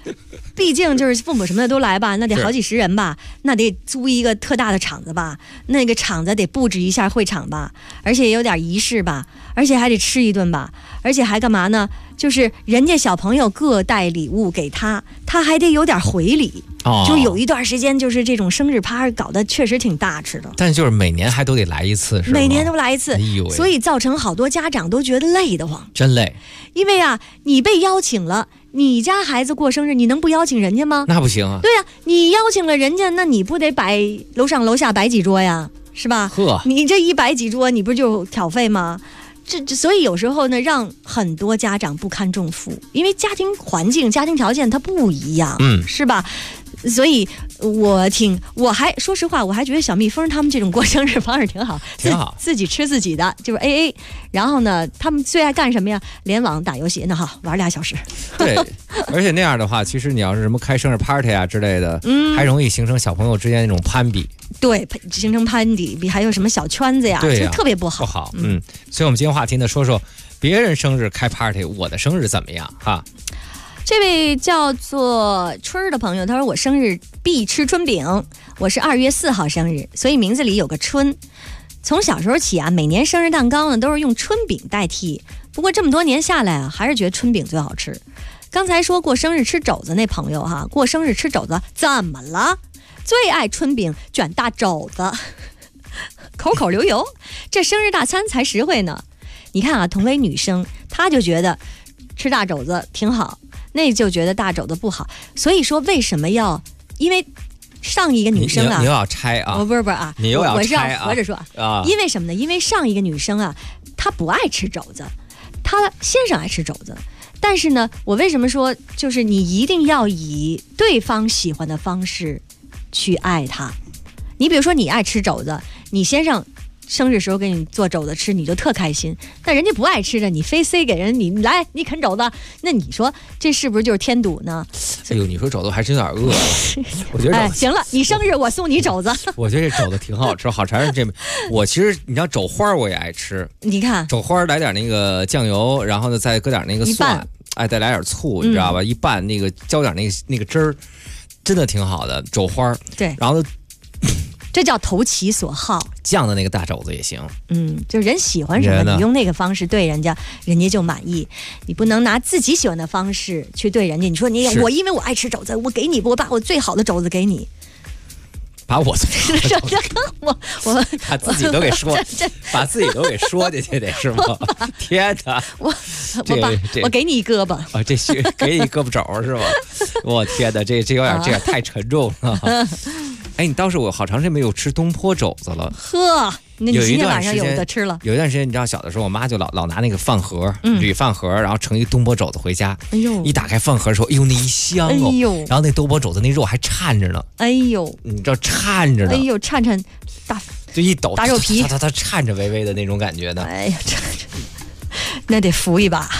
毕竟就是父母什么的都来吧，那得好几十人吧，那得租一个特大的场子吧，那个场子得布置一下会场吧，而且也有点仪式吧，而且还得吃一顿吧，而且还干嘛呢？就是人家小朋友各带礼物给他，他还得有点回礼。就有一段时间，就是这种生日趴搞得确实挺大吃的。 但就是每年还都得来一次，是吗？ 每年都来一次， 哎呦， 所以造成好多家长都觉得累得慌， 真累。 因为啊，你被邀请了，你家孩子过生日，你能不邀请人家吗？ 那不行啊。 对呀，你邀请了人家，那你不得摆楼上楼下摆几桌呀？是吧？ 呵， 你这一摆几桌，你不就挑费吗？所以有时候呢，让很多家长不堪重负，因为家庭环境、家庭条件它不一样，是吧？所以我还说实话，我还觉得小蜜蜂他们这种过生日方式挺好， 挺好， 自己吃自己的，就是 AA。然后呢，他们最爱干什么呀？联网打游戏，那好，玩2小时。 对，而且那样的话，其实你要是什么开生日 party 啊之类的，还容易形成小朋友之间那种攀比。 对，形成攀比，还有什么小圈子呀， 对呀， 特别不好。 不好，所以我们今天话题呢，说说别人生日开 party， 我的生日怎么样哈？ 这位叫做春儿的朋友，他说我生日必吃春饼，我是2月4号生日，所以名字里有个春。从小时候起啊，每年生日蛋糕呢都是用春饼代替，不过这么多年下来啊，还是觉得春饼最好吃。刚才说过生日吃肘子那朋友哈，过生日吃肘子怎么了？最爱春饼卷大肘子，口口流油，这生日大餐才实惠呢。你看啊，同为女生，她就觉得吃大肘子挺好，那就觉得大肘子不好。所以说为什么要？因为上一个女生啊， 你又要拆啊？ 不是啊， 你又要拆啊？ 我是要合着说啊。因为什么呢？因为上一个女生啊，她不爱吃肘子，她先生爱吃肘子。但是呢，我为什么说就是你一定要以对方喜欢的方式去爱他？你比如说你爱吃肘子，你先生生日时候给你做肘子吃，你就特开心。但人家不爱吃的，你非塞给人，你来你啃肘子，那你说这是不是就是添堵呢？ 哎呦，你说肘子还真有点饿了。我觉得哎，行了，你生日我送你肘子。 我觉得这肘子挺好吃，好馋这。我其实你知道肘花我也爱吃， 你看肘花来点那个酱油，然后呢再搁点那个蒜，哎，再来点醋，你知道吧？一拌那个浇点那个汁儿，真的挺好的肘花。 对， 然后这叫投其所好。 酱的那个大肘子也行， 就人喜欢什么，你用那个方式对人家，人家就满意。你不能拿自己喜欢的方式去对人家。你说我因为我爱吃肘子，我给你，我把我最好的肘子给你。 把我我把自己都给说，把自己都给说进去得是吗？天哪！ 我给你一胳膊啊，这给你胳膊肘是吧？我天哪，这有点太沉重了。哎，你倒是我好长时间没有吃东坡肘子了。 呵，那你今天晚上有的吃了。 有一段时间，你知道小的时候，我妈就老拿那个饭盒，铝饭盒，然后盛一东坡肘子回家。 哎呦！ 一打开饭盒的时候，哎呦那一香哦！ 哎呦！ 然后那东坡肘子那肉还颤着呢。 哎呦！ 你知道颤着呢？ 哎呦，颤大， 就一抖， 大肉皮， 它颤着微微的那种感觉呢。 哎呀，颤着，那得扶一把。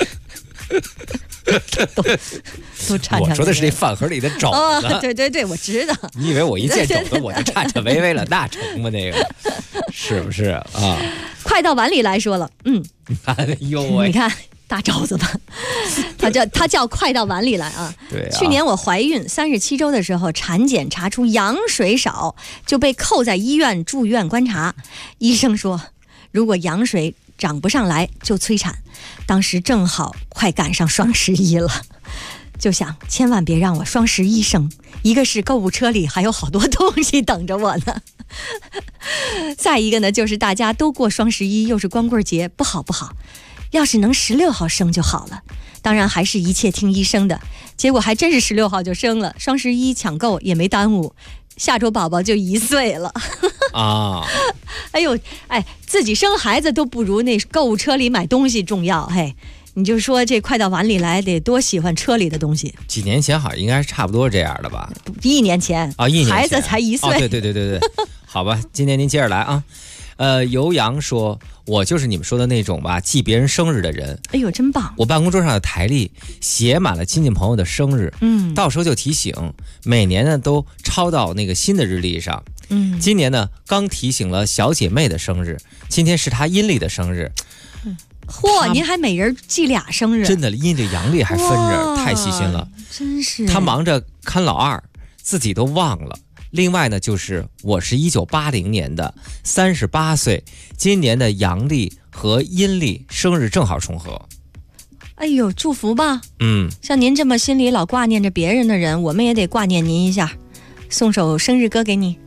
都颤颤。 我说的是这饭盒里的肘子。 对，我知道。 你以为我一见肘子我就颤颤巍巍了？那成吗？那个是不是啊？ 快到碗里来说了， 哎呦喂！ 你看大肘子吧，他叫快到碗里来啊。 对啊。 去年我怀孕37周的时候，产检查出羊水少，就被扣在医院住院观察。医生说，如果羊水涨不上来就催产。当时正好快赶上双11了，就想千万别让我双11生，一个是购物车里还有好多东西等着我呢，再一个呢就是大家都过双11，又是光棍节，不好，要是能16号生就好了。当然还是一切听医生的，结果还真是16号就生了，双11抢购也没耽误，下周宝宝就1岁了啊！ 哎呦，自己生孩子都不如那购物车里买东西重要。嘿，你就说这快到碗里来得多喜欢车里的东西。 几年前好像应该是差不多这样的吧 ？1年前啊，1年前孩子才1岁。 哦，对，好吧，今年您接着来啊。游阳说，我就是你们说的那种吧，记别人生日的人。 哎呦，真棒！ 我办公桌上的台历写满了亲戚朋友的生日，到时候就提醒，每年呢都抄到那个新的日历上。今年呢刚提醒了小姐妹的生日，今天是她阴历的生日。 嚯，您还每人记俩生日， 真的阴历阳历还分着，太细心了。 真是。 他忙着看老二，自己都忘了。另外呢，就是我是1980年的，38岁，今年的阳历和阴历生日正好重合。 哎呦，祝福吧。 嗯， 像您这么心里老挂念着别人的人，我们也得挂念您一下，送首生日歌给你。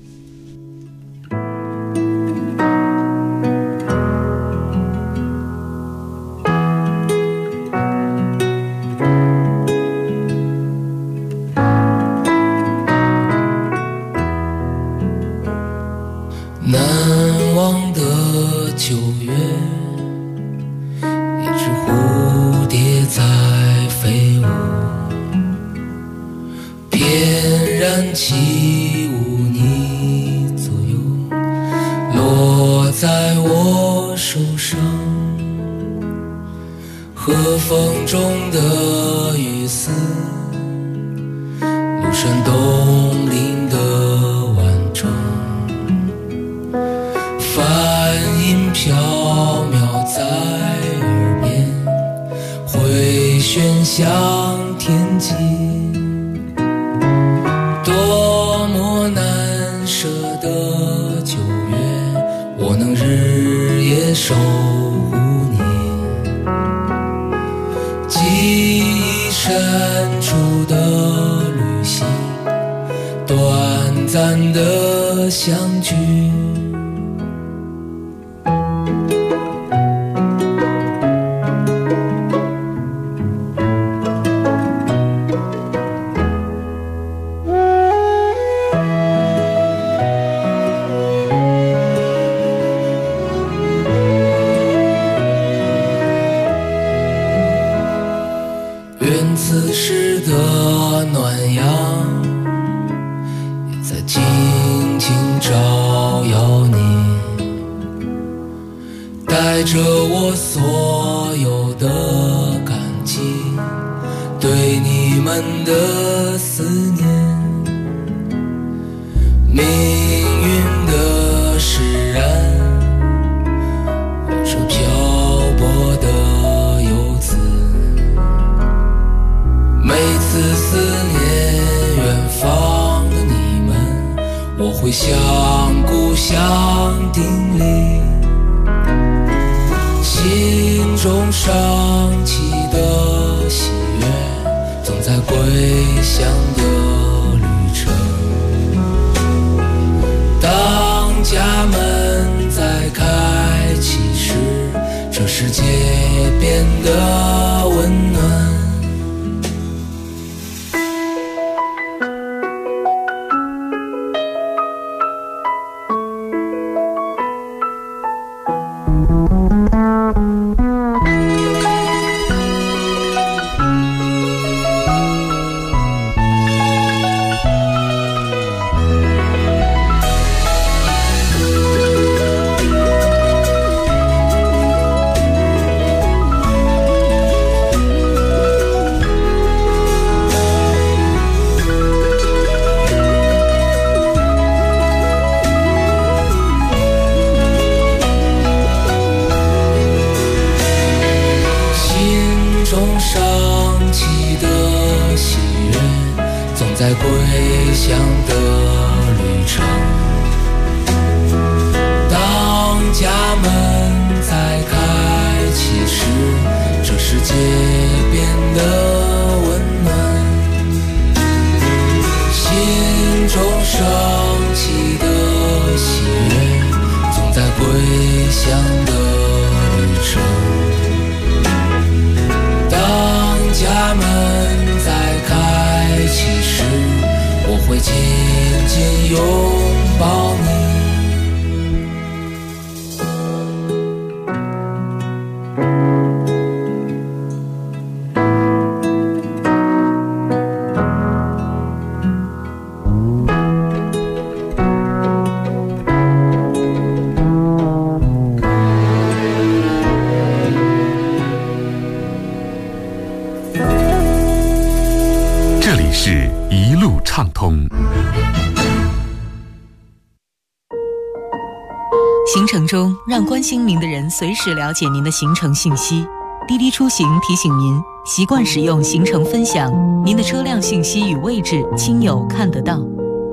难忘的9月，一只蝴蝶在飞舞，翩然起舞你左右，落在我手上，和风中的雨丝，庐山东林的缥缈在耳边，回旋向天际，多么难舍的9月，我能日夜守护你，记忆深处的旅行，短暂的相聚。愿此时的暖阳也在静静照耀你，带着我所有的感激，对你们的思念，命运的使然，有着漂泊的游子，每次思念远方的你们，我会向故乡叮咛，心中升起的喜悦，总在归乡的旅程。当家门在开启时，这世界变得温暖。在归乡的旅程，当家门在开启时，这世界变得温暖，心中升起的喜悦，总在归乡的旅程。当家门在开启时，我会紧紧拥抱你。 这里是一路畅通。 行程中，让关心您的人随时了解您的行程信息。滴滴出行提醒您，习惯使用行程分享，您的车辆信息与位置，亲友看得到。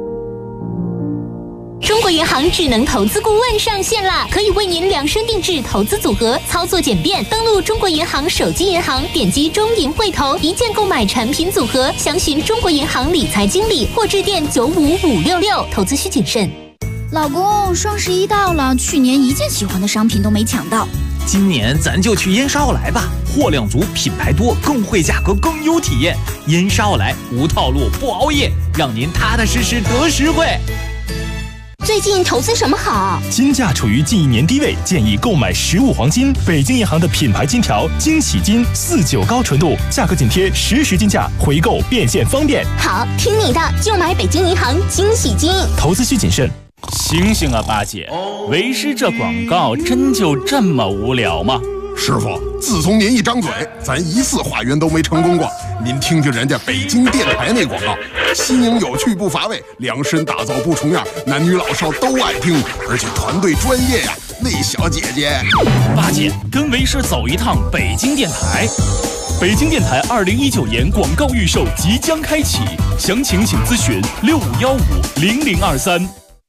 中国银行智能投资顾问上线啦，可以为您量身定制投资组合，操作简便。登录中国银行手机银行，点击中银汇投，一键购买产品组合，详询中国银行理财经理或致电95566。投资需谨慎。 老公，双11到了，去年一件喜欢的商品都没抢到。 今年咱就去燕莎奥莱吧，货量足，品牌多，更惠价格，更优体验。燕莎奥莱无套路不熬夜，让您踏踏实实得实惠。 最近投资什么好？ 金价处于近1年低位，建议购买15黄金。北京银行的品牌金条惊喜金49高纯度，价格紧贴实时金价，回购变现方便。 好，听你的，就买北京银行惊喜金。 投资需谨慎。 醒醒啊，八姐！为师这广告真就这么无聊吗？ 师傅，自从您一张嘴，咱1次化缘都没成功过。您听听人家北京电台那广告，新颖有趣不乏味，量身打造不重样，男女老少都爱听，而且团队专业呀。那小姐姐， 八姐跟为师走一趟北京电台。 北京电台2019年广告预售即将开启，详情请咨询65150023。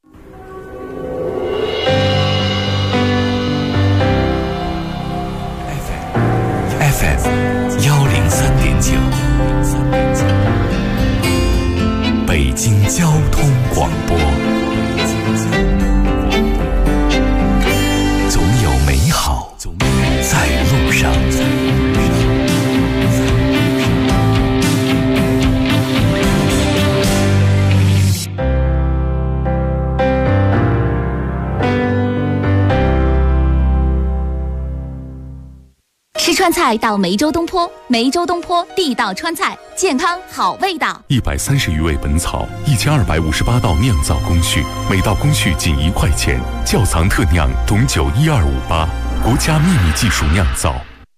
103.9，北京交通广播，总有美好在路上。 吃川菜到梅州东坡，梅州东坡地道川菜，健康好味道。 130余味本草，1258道酿造工序，每道工序仅1块钱。窖藏特酿董酒12588，国家秘密技术酿造。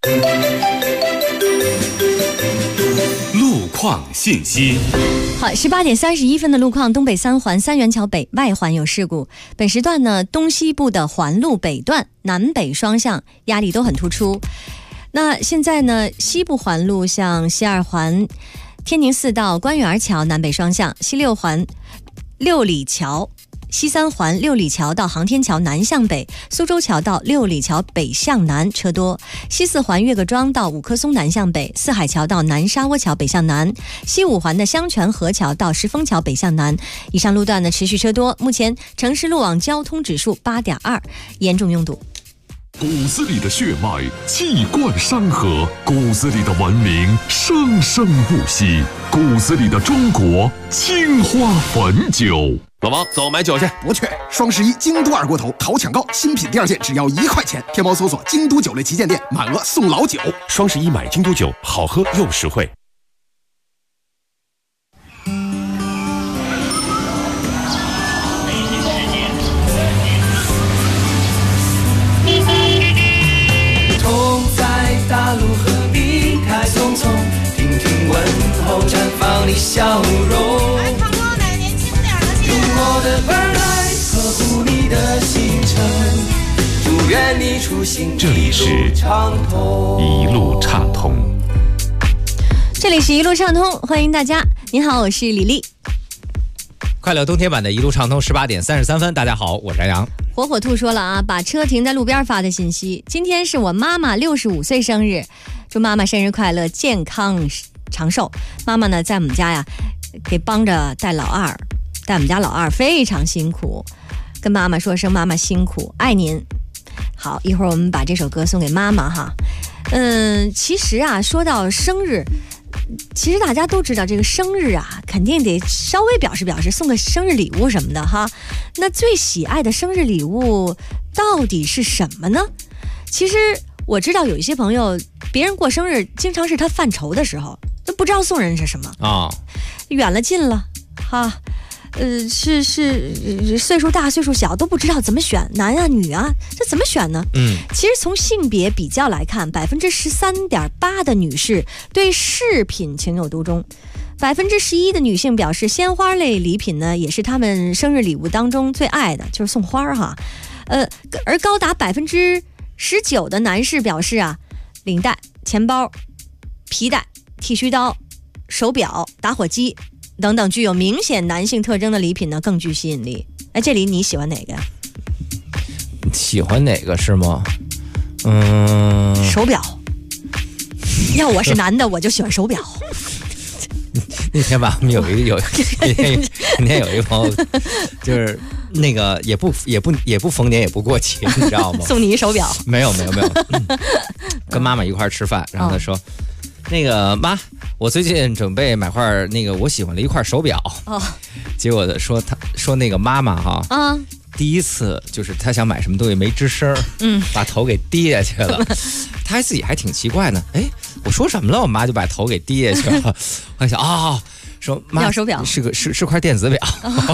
路况信息。 好，18点31分的路况，东北3环三元桥北外环有事故。本时段呢，东西部的环路北段南北双向压力都很突出。那现在呢，西部环路向西2环天宁寺到官园桥南北双向，西6环六里桥，西3环六里桥到航天桥南向北，苏州桥到六里桥北向南车多，西4环岳各庄到五棵松南向北，四海桥到南沙窝桥北向南，西5环的香泉河桥到石峰桥北向南。以上路段呢持续车多，目前城市路网交通指数8.2，严重拥堵。 骨子里的血脉气贯山河，骨子里的文明生生不息，骨子里的中国青花汾酒。 老王，走买酒去。不去。双11京都二锅头淘抢购，新品第2件只要1块钱。天猫搜索京都酒类旗舰店，满额送老酒。 双11买京都酒，好喝又实惠。 大路何必太匆匆，听听问候，绽放你笑容。用我的耳来呵护你的行程，祝愿你出行这里是一路畅通。 这里是一路畅通，欢迎大家。您好，我是李丽。 快乐冬天版的一路畅通，18点33分。大家好，我是杨洋。 火火兔说了啊，把车停在路边发的信息。今天是我妈妈65岁生日，祝妈妈生日快乐，健康长寿。妈妈呢，在我们家呀，给帮着带我们家老二非常辛苦，跟妈妈说声妈妈辛苦，爱您。好，一会儿我们把这首歌送给妈妈哈。其实啊，说到生日，其实大家都知道这个生日啊，肯定得稍微表示表示，送个生日礼物什么的哈。那最喜爱的生日礼物到底是什么呢？其实我知道有一些朋友，别人过生日经常是他犯愁的时候，都不知道送人是什么啊，远了近了哈。是岁数大岁数小都不知道怎么选，男啊女啊，这怎么选呢？其实从性别比较来看，13.8%的女士对饰品情有独钟，11%的女性表示鲜花类礼品呢也是她们生日礼物当中最爱的，就是送花哈。 而高达19%的男士表示啊，领带、钱包、皮带、剃须刀、手表、打火机等等具有明显男性特征的礼品呢更具吸引力。哎，这里你喜欢哪个呀？ 喜欢哪个是吗？ 手表。要我是男的，我就喜欢手表。 那天吧，我们那天有一个朋友，就是那个也不逢年也不过节，你知道吗？ 送你一手表？ 没有，跟妈妈一块吃饭，然后他说。那个妈，我最近准备买块那个我喜欢的一块手表。结果他说那个妈妈哈，第一次就是他想买什么东西没吱声，把头给低下去了。他自己还挺奇怪呢，哎，我说什么了？我妈就把头给低下去了。我想说妈要手表是块电子表，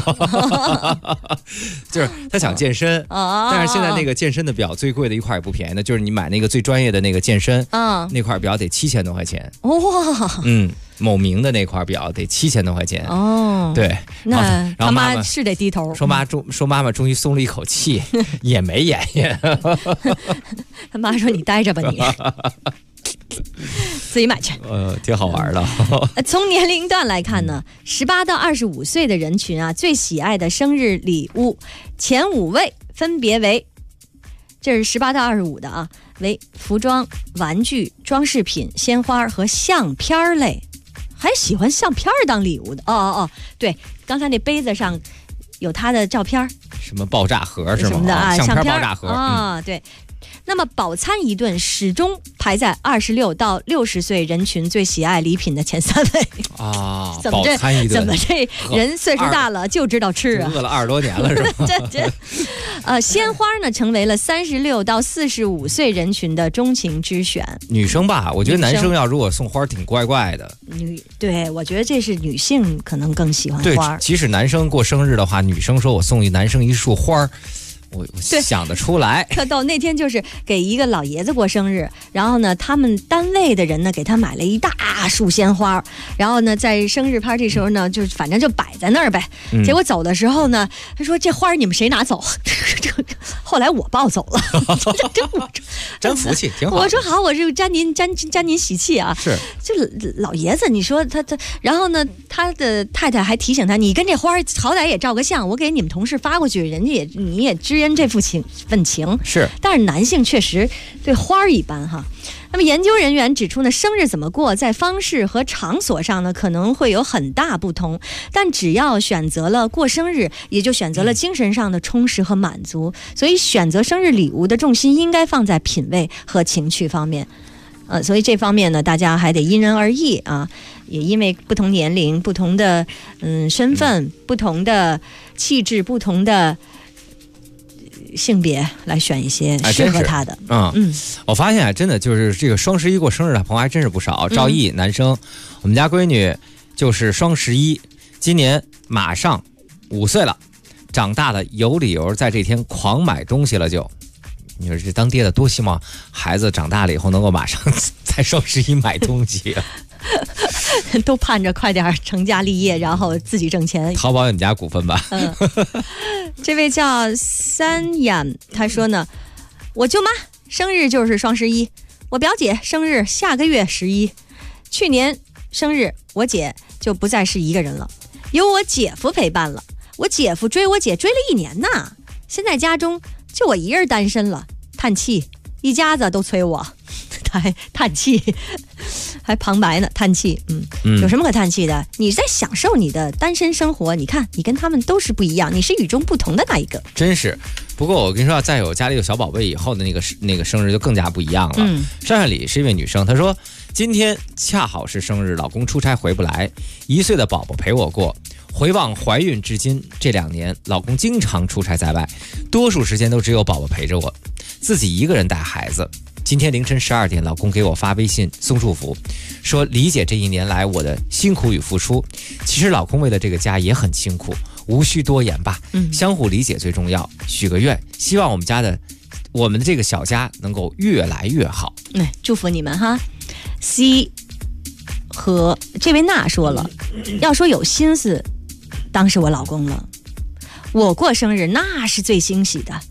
就是他想健身，但是现在那个健身的表最贵的一块也不便宜的，就是你买那个最专业的那个健身，那块表得7000多块钱。 哇， 某名的那块表得7000多块钱。对， 那他妈是得低头。 说妈妈终于松了一口气，也没演。 他妈说你待着吧你。自己买去， 挺好玩的。 从年龄段来看呢，18到25岁的人群啊，最喜爱的生日礼物前5位分别为，这是18到25的啊，为服装、玩具、装饰品、鲜花和相片类，还喜欢相片当礼物的。对，刚才那杯子上有他的照片， 什么爆炸盒是吗？ 什么的啊， 相片爆炸盒对。那么饱餐一顿始终排在26到60岁人群最喜爱礼品的前3位啊！ 饱餐一顿，怎么这人岁数大了就知道吃啊？ 饿了20多年了是吧？鲜花呢成为了36到45岁人群的钟情之选。 女生吧，我觉得男生要如果送花挺怪怪的。 对，我觉得这是女性可能更喜欢花。 即使男生过生日的话，女生说我送男生一束花。我想得出来， 特逗。那天就是给一个老爷子过生日，然后呢，他们单位的人呢给他买了一大束鲜花，然后呢，在生日 party 时候呢，就反正就摆在那儿呗。结果走的时候呢，他说这花你们谁拿走？后来我抱走了， 真福气，挺好。 我说好，我就沾您喜气啊。 是， 这老爷子，你说他，然后呢，他的太太还提醒他，你跟这花好歹也照个相，我给你们同事发过去，你也知恩这份情是， 但是男性确实对花一般哈。那么研究人员指出呢，生日怎么过，在方式和场所上呢可能会有很大不同，但只要选择了过生日，也就选择了精神上的充实和满足。所以选择生日礼物的重心应该放在品味和情趣方面。所以这方面呢，大家还得因人而异啊，也因为不同年龄、不同的身份、不同的气质、不同的性别来选一些适合他的。 我发现真的就是这个双11过生日的朋友还真是不少。赵毅，男生，我们家闺女就是双11，今年马上5岁了，长大了有理由在这天狂买东西了就。你说这当爹的多希望孩子长大了以后能够马上在双11买东西啊。 都盼着快点成家立业，然后自己挣钱。 淘宝有你家股份吧。 这位叫三眼，他说呢，我舅妈生日就是双11，我表姐生日下个月11，去年生日我姐就不再是一个人了，有我姐夫陪伴了。我姐夫追我姐追了1年呢，现在家中就我一人单身了，叹气，一家子都催我。他还叹气，还旁白呢，叹气。有什么可叹气的？你在享受你的单身生活，你看你跟他们都是不一样，你是与众不同的那一个。 真是，不过我跟你说，再有家里有小宝贝以后的那个生日就更加不一样了。上海里是一位女生，她说今天恰好是生日，老公出差回不来，1岁的宝宝陪我过。回望怀孕至今这2年，老公经常出差在外，多数时间都只有宝宝陪着我，自己一个人带孩子。今天凌晨12点，老公给我发微信送祝福，说理解这1年来我的辛苦与付出。其实老公为了这个家也很辛苦，无需多言吧，相互理解最重要。许个愿，希望我们的这个小家能够越来越好。 祝福你们哈。C 和这位娜说了，要说有心思，当是我老公了。我过生日那是最欣喜的，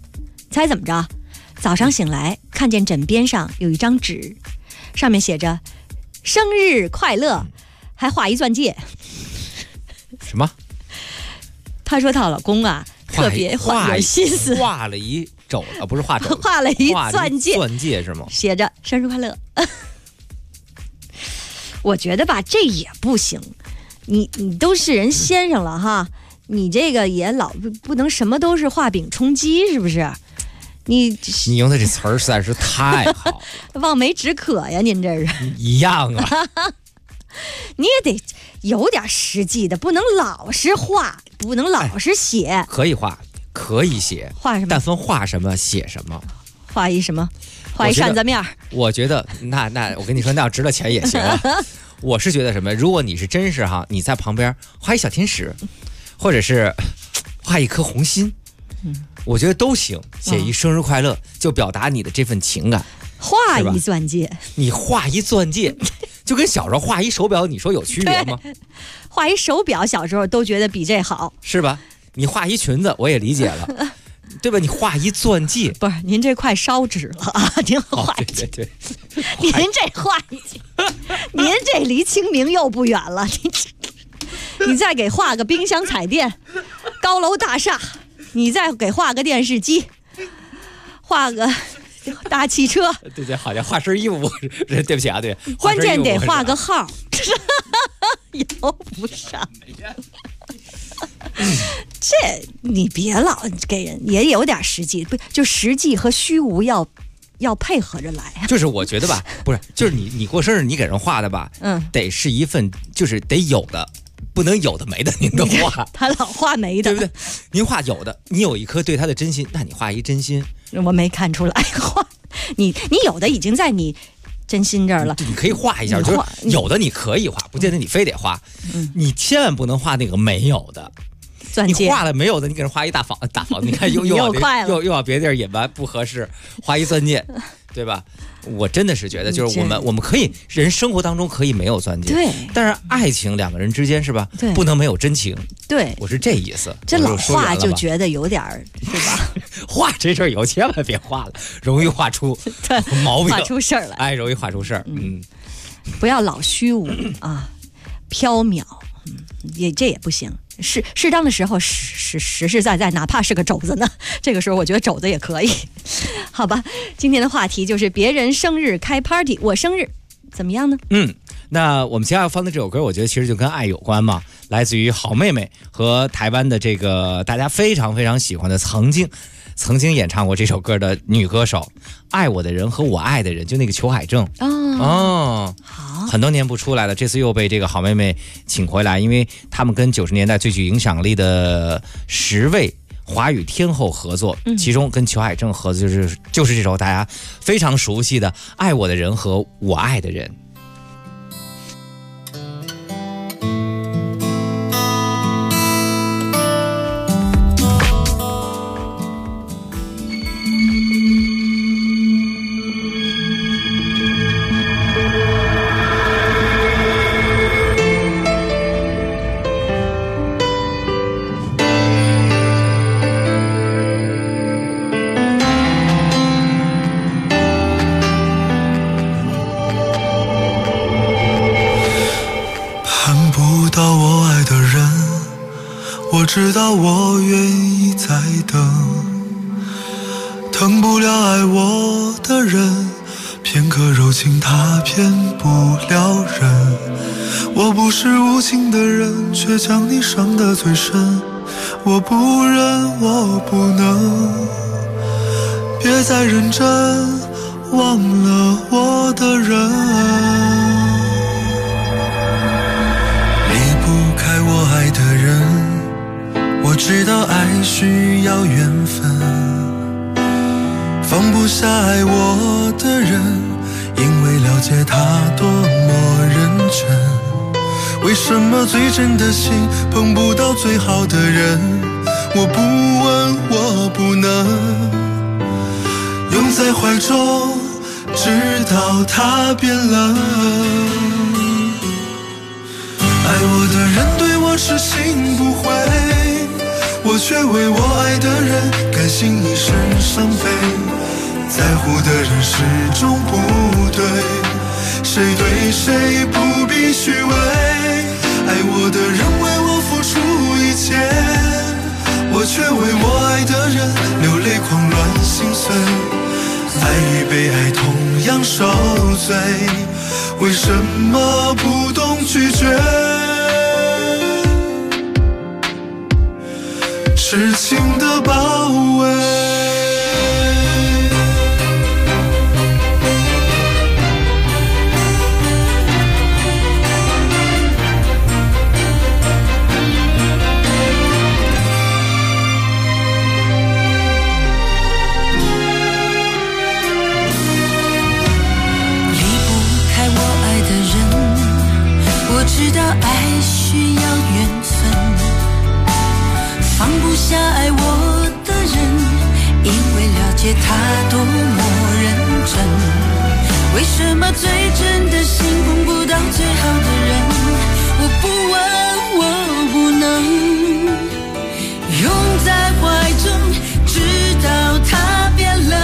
猜怎么着？早上醒来，看见枕边上有一张纸，上面写着“生日快乐”，还画一钻戒。 什么？ 她说她老公啊，特别有心思， 画了一肘啊，不是画肘， 画了一钻戒， 钻戒是吗？ 写着“生日快乐”。我觉得吧，这也不行。你都是人先生了哈，你这个也老不能什么都是画饼充饥，是不是？你用的这词儿实在是太好了， 望梅止渴呀，您这是一样啊。 你也得有点实际的，不能老是画，不能老是写。 可以画，可以写， 画什么？ 但分画什么写什么。 画一什么？画一扇子面。 我觉得那我跟你说，那要值了钱也行啊。我是觉得什么？如果你是真是哈，你在旁边画一小天使，或者是画一颗红心。我觉得都行，写一生日快乐，就表达你的这份情感。 画一钻戒， 你画一钻戒，就跟小时候画一手表，你说有区别吗？ 画一手表，小时候都觉得比这好， 是吧？你画一裙子，我也理解了，对吧？你画一钻戒， 不是您这快烧纸了啊！您画， 对， 您这画，您这离清明又不远了。你再给画个冰箱彩电，高楼大厦。你再给画个电视机，画个大汽车， 对，好像画身衣服，对不起啊，对， 关键得画个号，摇不上。这你别老给人，也有点实际，不就实际和虚无要配合着来。 就是我觉得吧，不是，就是你过生日你给人画的吧，得是一份就是得有的。不能有的没的您都画， 他老画没的， 对不对？您画有的，你有一颗对他的真心，那你画一真心。 我没看出来画，你有的已经在你真心这儿了。 你可以画一下，就是有的你可以画，不见得你非得画。你千万不能画那个没有的。 钻戒你画了没有的，你给人画一大房，你看又往别地儿引完不合适，画一钻戒，对吧？我真的是觉得，就是我们可以人生活当中可以没有钻戒， 对， 但是爱情两个人之间是吧？ 对， 不能没有真情。 对， 我是这意思。 这老画就觉得有点儿，对吧？ 画这事儿以后千万别画了，容易画出毛病， 画出事儿来。 哎，容易画出事儿。 不要老虚无啊，缥缈，这也不行。适当的时候实实在在，哪怕是个肘子呢，这个时候我觉得肘子也可以。好吧，今天的话题就是别人生日开 party， 我生日怎么样呢？ 那我们接下来放的这首歌，我觉得其实就跟爱有关嘛，来自于好妹妹和台湾的这个大家非常非常喜欢的曾经演唱过这首歌的女歌手，爱我的人和我爱的人，就那个裘海正。 好， 很多年不出来了，这次又被这个好妹妹请回来，因为他们跟90年代最具影响力的10位华语天后合作，其中跟裘海正合作就是这首大家非常熟悉的《爱我的人和我爱的人》。 我知道我愿意再等，疼不了爱我的人，片刻柔情他骗不了人。我不是无情的人，却将你伤得最深。我不忍，我不能，别再认真，忘了我的人。离不开我爱的人，我知道爱需要缘分，放不下爱我的人，因为了解他多么认真。为什么最真的心碰不到最好的人？我不问，我不能拥在怀中，直到他变冷。爱我的人对我痴心不悔， 我却为我爱的人甘心一生伤悲。在乎的人始终不对，谁对谁不必虚伪。爱我的人为我付出一切，我却为我爱的人流泪狂乱心碎。爱与被爱同样受罪，为什么不懂拒绝？痴情的包围。 知道爱需要缘分，放不下爱我的人，因为了解他多么认真。为什么最真的心碰不到最好的人？我不问，我不能拥在怀中，直到他变冷。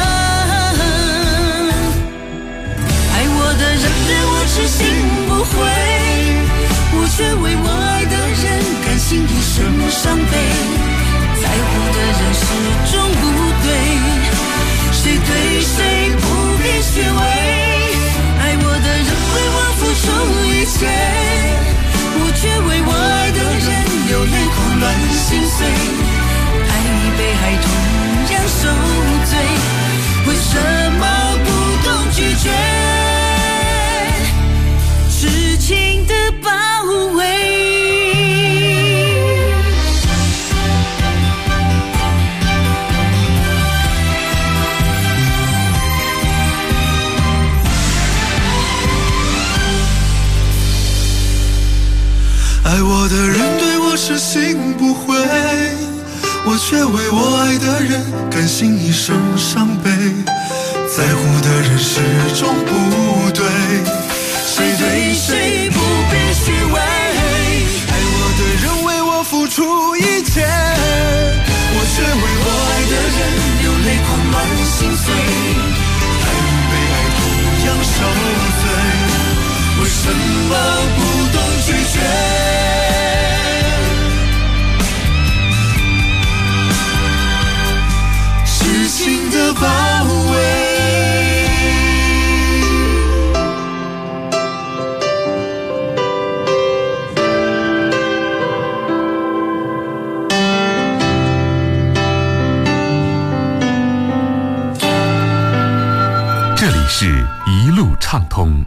爱我的人对我痴心不悔，我却为我爱的人甘心一生伤悲。在乎的人始终不对，谁对谁不必虚伪。爱我的人为我付出一切，我却为我爱的人流泪狂乱心碎。爱与被爱同样受罪，为什么不懂拒绝？痴情的包围。 爱我的人对我痴心不悔，我却为我爱的人甘心一生伤悲。在乎的人始终不对，谁对谁不必虚伪。爱我的人为我付出一切，我却为我爱的人流泪狂乱心碎。爱与被爱同样受罪，为什么不懂拒绝？痴情的包围。 这里是一路畅通。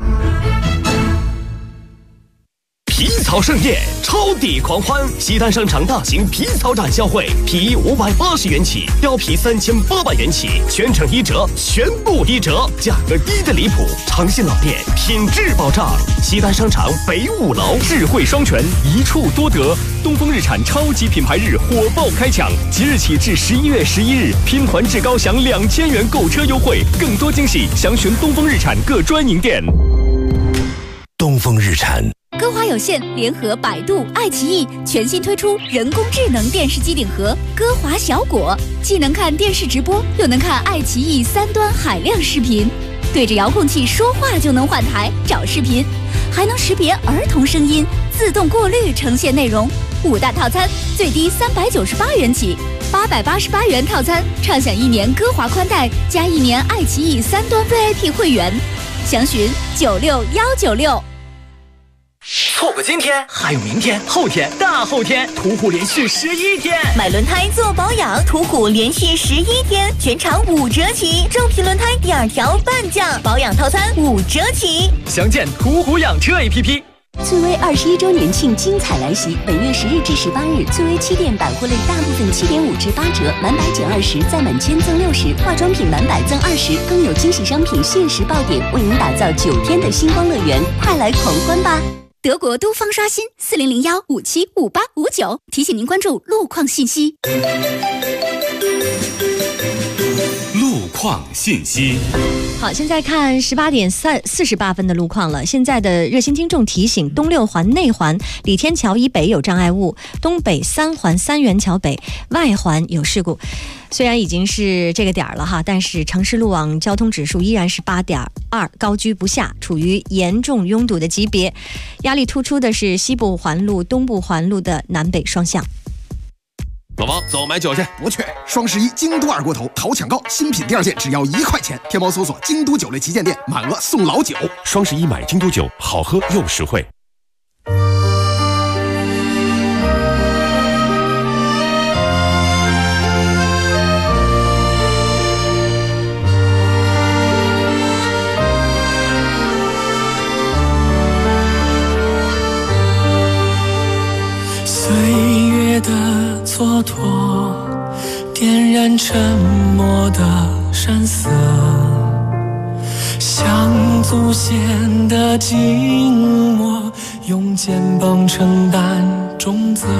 皮草盛宴，超抵狂欢！西单商场大型皮草展销会，皮580元起，貂皮3800元起，全程1折，全部1折，价格低的离谱，长信老店，品质保障。西单商场北5楼， 智慧双全，一处多得。东风日产超级品牌日火爆开抢，即日起至11月11日，拼团至高享2000元购车优惠，更多惊喜，详询东风日产各专营店。 东风日产。 歌华有线联合百度、爱奇艺全新推出人工智能电视机顶盒歌华小果，既能看电视直播，又能看爱奇艺3端海量视频，对着遥控器说话就能换台找视频，还能识别儿童声音，自动过滤呈现内容。5大套餐最低398元起，888元套餐畅享1年歌华宽带加1年爱奇艺3端 VIP 会员，详询96196。 错过今天，还有明天、后天、大后天，途虎连续11天。 买轮胎做保养，途虎连续11天，全场5折起，正品轮胎第2条半价，保养套餐5折起。 详见途虎养车 APP。 翠微21周年庆精彩来袭，本月10日至18日，翠微7店百货类大部分7.5至8折，满100减20，再满1000赠60，化妆品满100赠20，更有惊喜商品限时爆点，为您打造9天的星光乐园，快来狂欢吧！ 德国都方刷新4001575859，提醒您关注路况信息。 路况信息。 好，现在看18点48分的路况了。现在的热心听众提醒：东6环内环李天桥以北有障碍物，东北3环三元桥北外环有事故。虽然已经是这个点儿了哈，但是城市路网交通指数依然是8.2，高居不下，处于严重拥堵的级别。压力突出的是西部环路、东部环路的南北双向。 老王，走买酒去。 不去。双11京都二锅头淘抢购，新品第2件只要1块钱。天猫搜索京都酒类旗舰店，满额送老酒。 双11买京都酒，好喝又实惠。 岁月的蹉跎，点燃沉默的山色，像祖先的静默，用肩膀承担重责。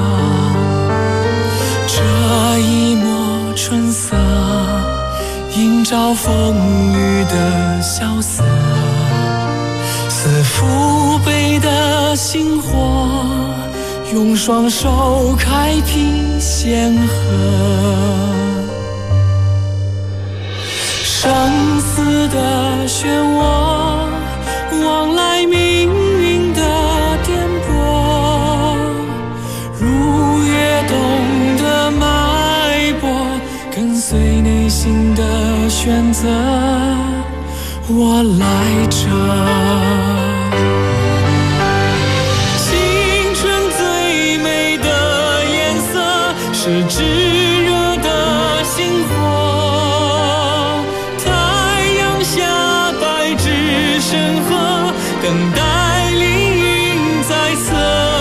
这一抹春色，映照风雨的萧瑟，似父辈的星火，用双手开辟险河。生死的漩涡，往来命运的颠簸，如跃动的脉搏，跟随内心的选择，我来这。是炙热的星火，太阳下白纸深河，等待凌云在侧。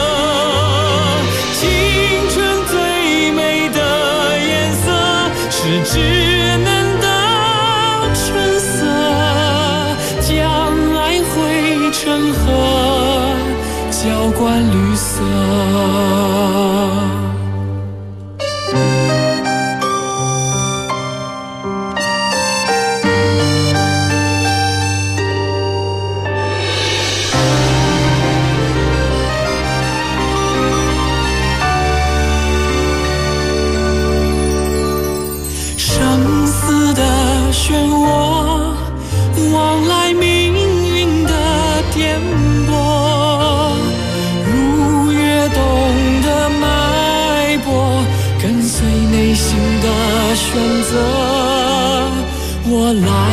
青春最美的颜色，是稚嫩的春色，将爱汇成河，浇灌绿色。漩涡，往来命运的颠簸，如跃动的脉搏，跟随内心的选择，我来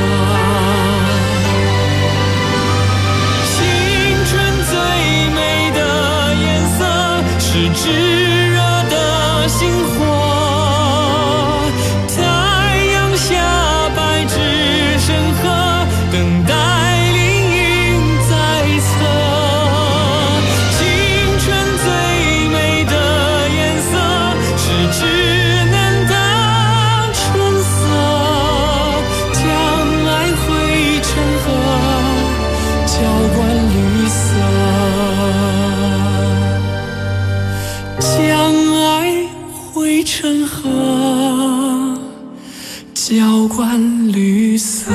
这。青春最美的颜色，是炙热的星火。等待凌云在侧，青春最美的颜色，是稚嫩的春色，将爱汇成河，浇灌绿色，将爱汇成河，浇灌绿色。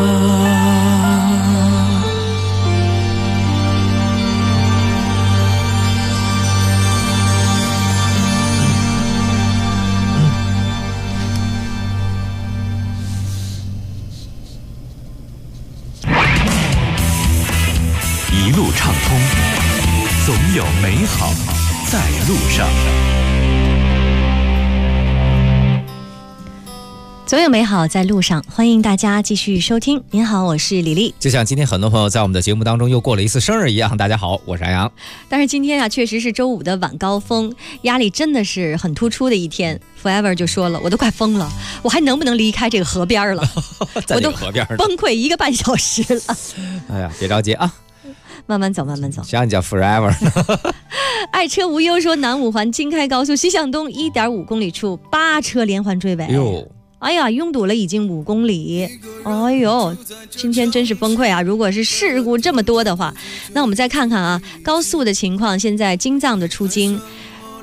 一路畅通，总有美好在路上。 总有美好在路上，欢迎大家继续收听。您好，我是李丽。 就像今天很多朋友在我们的节目当中又过了一次生日一样，大家好，我是安阳。 但是今天啊，确实是周五的晚高峰，压力真的是很突出的一天。Forever 就说了，我都快疯了，我还能不能离开这个河边了？ 在这个河边崩溃1个半小时了。 哎呀，别着急啊， 慢慢走，慢慢走。 谁让你叫 Forever 爱车无忧说，南5环京开高速西向东1.5公里处8车连环追尾。哎呀，拥堵了已经5公里。哎呦，今天真是崩溃啊！如果是事故这么多的话，那我们再看看啊，高速的情况。现在京藏的出京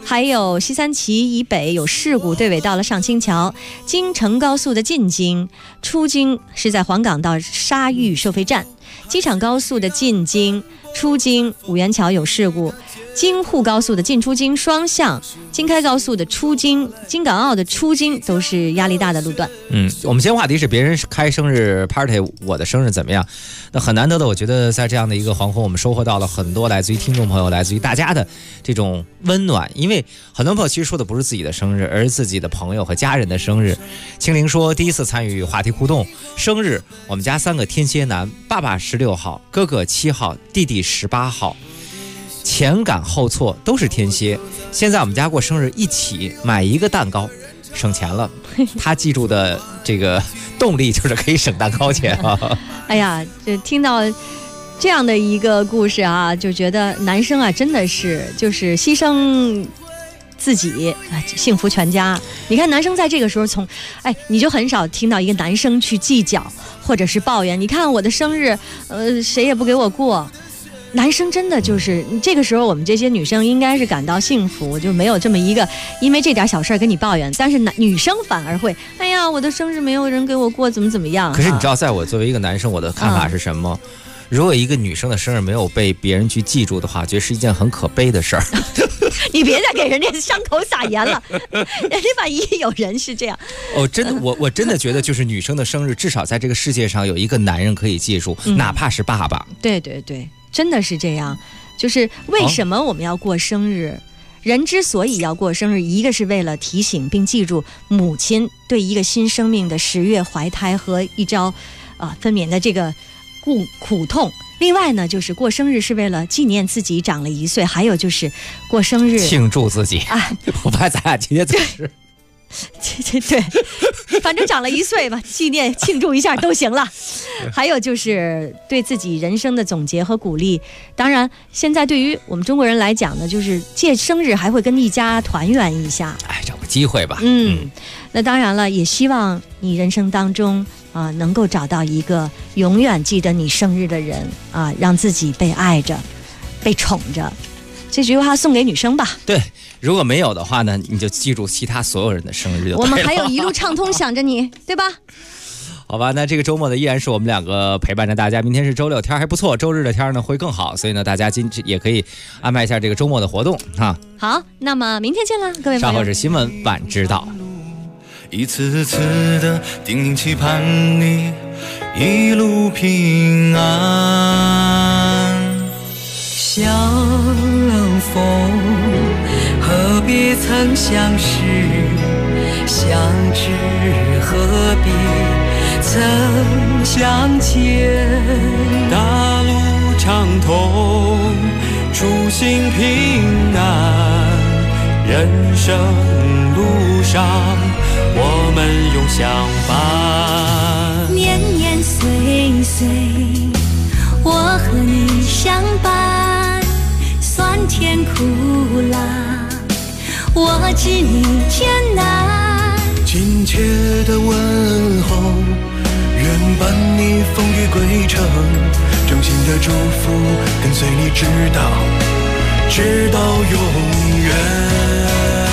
还有西三旗以北有事故，队尾到了上清桥。京承高速的进京出京是在黄岗到沙峪收费站。机场高速的进京出京五元桥有事故。京沪高速的进出京双向，京开高速的出京，京港澳的出京都是压力大的路段。 我们今天话题是别人开生日 party， 我的生日怎么样？那很难得的，我觉得在这样的一个黄昏，我们收获到了很多来自于听众朋友、来自于大家的这种温暖。因为很多朋友其实说的不是自己的生日，而是自己的朋友和家人的生日。清灵说，第一次参与话题互动，生日我们家3个天蝎男，爸爸16号，哥哥7号，弟弟18号。前赶后错都是天蝎，现在我们家过生日一起买一个蛋糕，省钱了。他记住的这个动力就是可以省蛋糕钱啊。 哎呀，这听到这样的一个故事啊，就觉得男生啊真的是就是牺牲自己幸福全家。你看男生在这个时候你就很少听到一个男生去计较或者是抱怨，你看我的生日谁也不给我过。男生真的就是这个时候，我们这些女生应该是感到幸福，就没有这么一个因为这点小事跟你抱怨。但是女生反而会，哎呀，我的生日没有人给我过，怎么样？ 可是你知道，在我作为一个男生，我的看法是什么？如果一个女生的生日没有被别人去记住的话，觉得是一件很可悲的事儿。 你别再给人家伤口撒盐了，人家万一有人是这样。 真的，我真的觉得，就是女生的生日，至少在这个世界上有一个男人可以记住，哪怕是爸爸。 对对对。真的是这样，就是为什么我们要过生日？人之所以要过生日，一个是为了提醒并记住母亲对一个新生命的10月怀胎和一朝分娩的这个苦痛。另外呢，就是过生日是为了纪念自己长了1岁，还有就是过生日庆祝自己。我怕咱俩今天总是。 对，反正长了1岁吧，纪念庆祝一下都行了。还有就是对自己人生的总结和鼓励。当然，现在对于我们中国人来讲呢，就是借生日还会跟一家团圆一下， 找个机会吧。 那当然了，也希望你人生当中能够找到一个永远记得你生日的人让自己被爱着，被宠着。这句话送给女生吧。 对，如果没有的话呢，你就记住其他所有人的生日就对了。 我们还有一路畅通想着你，对吧？ 好吧，那这个周末呢，依然是我们2个陪伴着大家。明天是周6，天还不错，周日的天呢会更好，所以呢，大家也可以安排一下这个周末的活动哈。 好，那么明天见了，各位朋友。 稍后是新闻晚知道。 一次次的叮咛期盼你一路平安。 相逢何必曾相识，相知何必曾相见。大路畅通，初心平安，人生路上我们永相伴。 年年岁岁我和你相伴，酸甜苦辣我知你艰难。 亲切的问候，愿伴你风雨归程，衷心的祝福跟随你直到永远。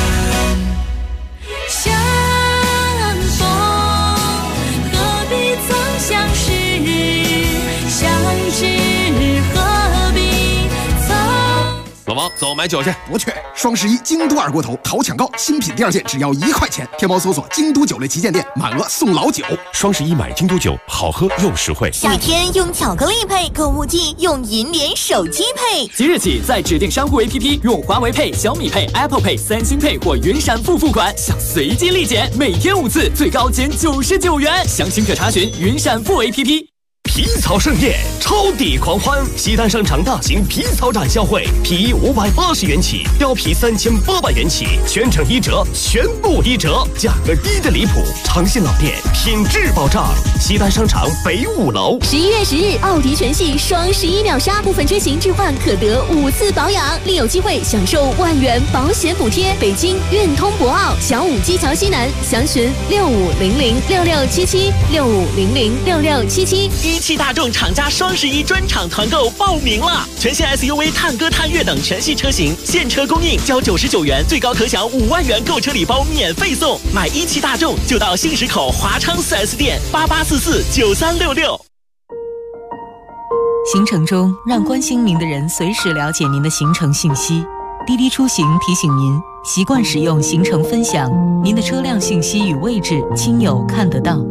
相逢何必曾相识，相知何必曾。 老王，走买酒去。 不去。双11京都二锅头好抢购，新品第2件只要1块钱。天猫搜索京都酒类旗舰店，满额送老酒。 双11买京都酒，好喝又实惠。 夏天用巧克力配，购物季用银联手机配。 即日起，在指定商户 APP 用华为配、小米配、Apple Pay、三星配或云闪付付款，享随机立减，每天5次，最高减99元。详情可查询云闪付 APP。 皮草盛宴，超抵狂欢！西单商场大型皮草展销会，皮衣580元起，貂皮3800元起，全程1折，全部1折，价格低的离谱。长信老店，品质保障。西单商场北5楼。 11月10日，奥迪全系双11秒杀，部分车型置换可得5次保养，另有机会享受万元保险补贴。北京运通博奥小武基桥西南，详询65006677，65006677。 汽大众厂家双11专场团购报名了！全新 SUV 探歌、探岳等全系车型现车供应，交99元，最高可享5万元购车礼包免费送。买一汽大众就到信实口华昌 4S 店88449366。 行程中，让关心您的人随时了解您的行程信息。滴滴出行提醒您，习惯使用行程分享，您的车辆信息与位置，亲友看得到。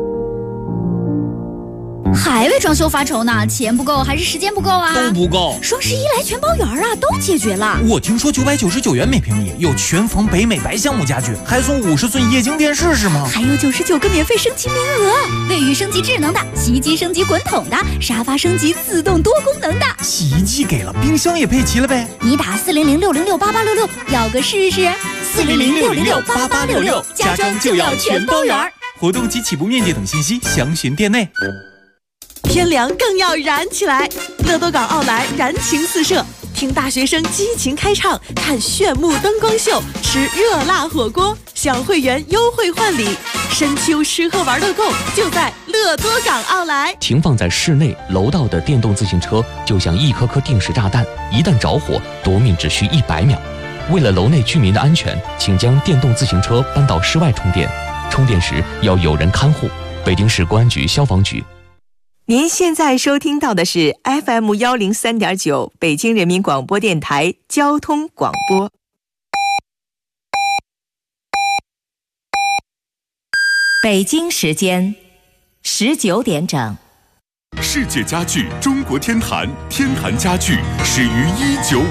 还为装修发愁呢？钱不够还是时间不够啊？ 都不够。 双11来全包圆啊，都解决了。 我听说999元每平米有全房北美白橡木家具，还送50寸液晶电视是吗？ 还有99个免费升级名额，卫浴升级智能的，洗衣机升级滚筒的，沙发升级自动多功能的。 洗衣机给了，冰箱也配齐了呗？ 你打400-606-8866要个试试。400-606-8866，家装就要全包圆。 活动及起步面积等信息详询店内。 天凉更要燃起来，乐多港奥莱燃情四射，听大学生激情开唱，看炫目灯光秀，吃热辣火锅，享会员优惠换礼，深秋吃喝玩乐购就在乐多港奥莱。 停放在室内楼道的电动自行车就像一颗颗定时炸弹，一旦着火夺命只需100秒。为了楼内居民的安全，请将电动自行车搬到室外充电，充电时要有人看护。北京市公安局消防局。 您现在收听到的是 FM103.9 北京人民广播电台交通广播。北京时间19点整。 世界家具中国天坛，天坛家具始于19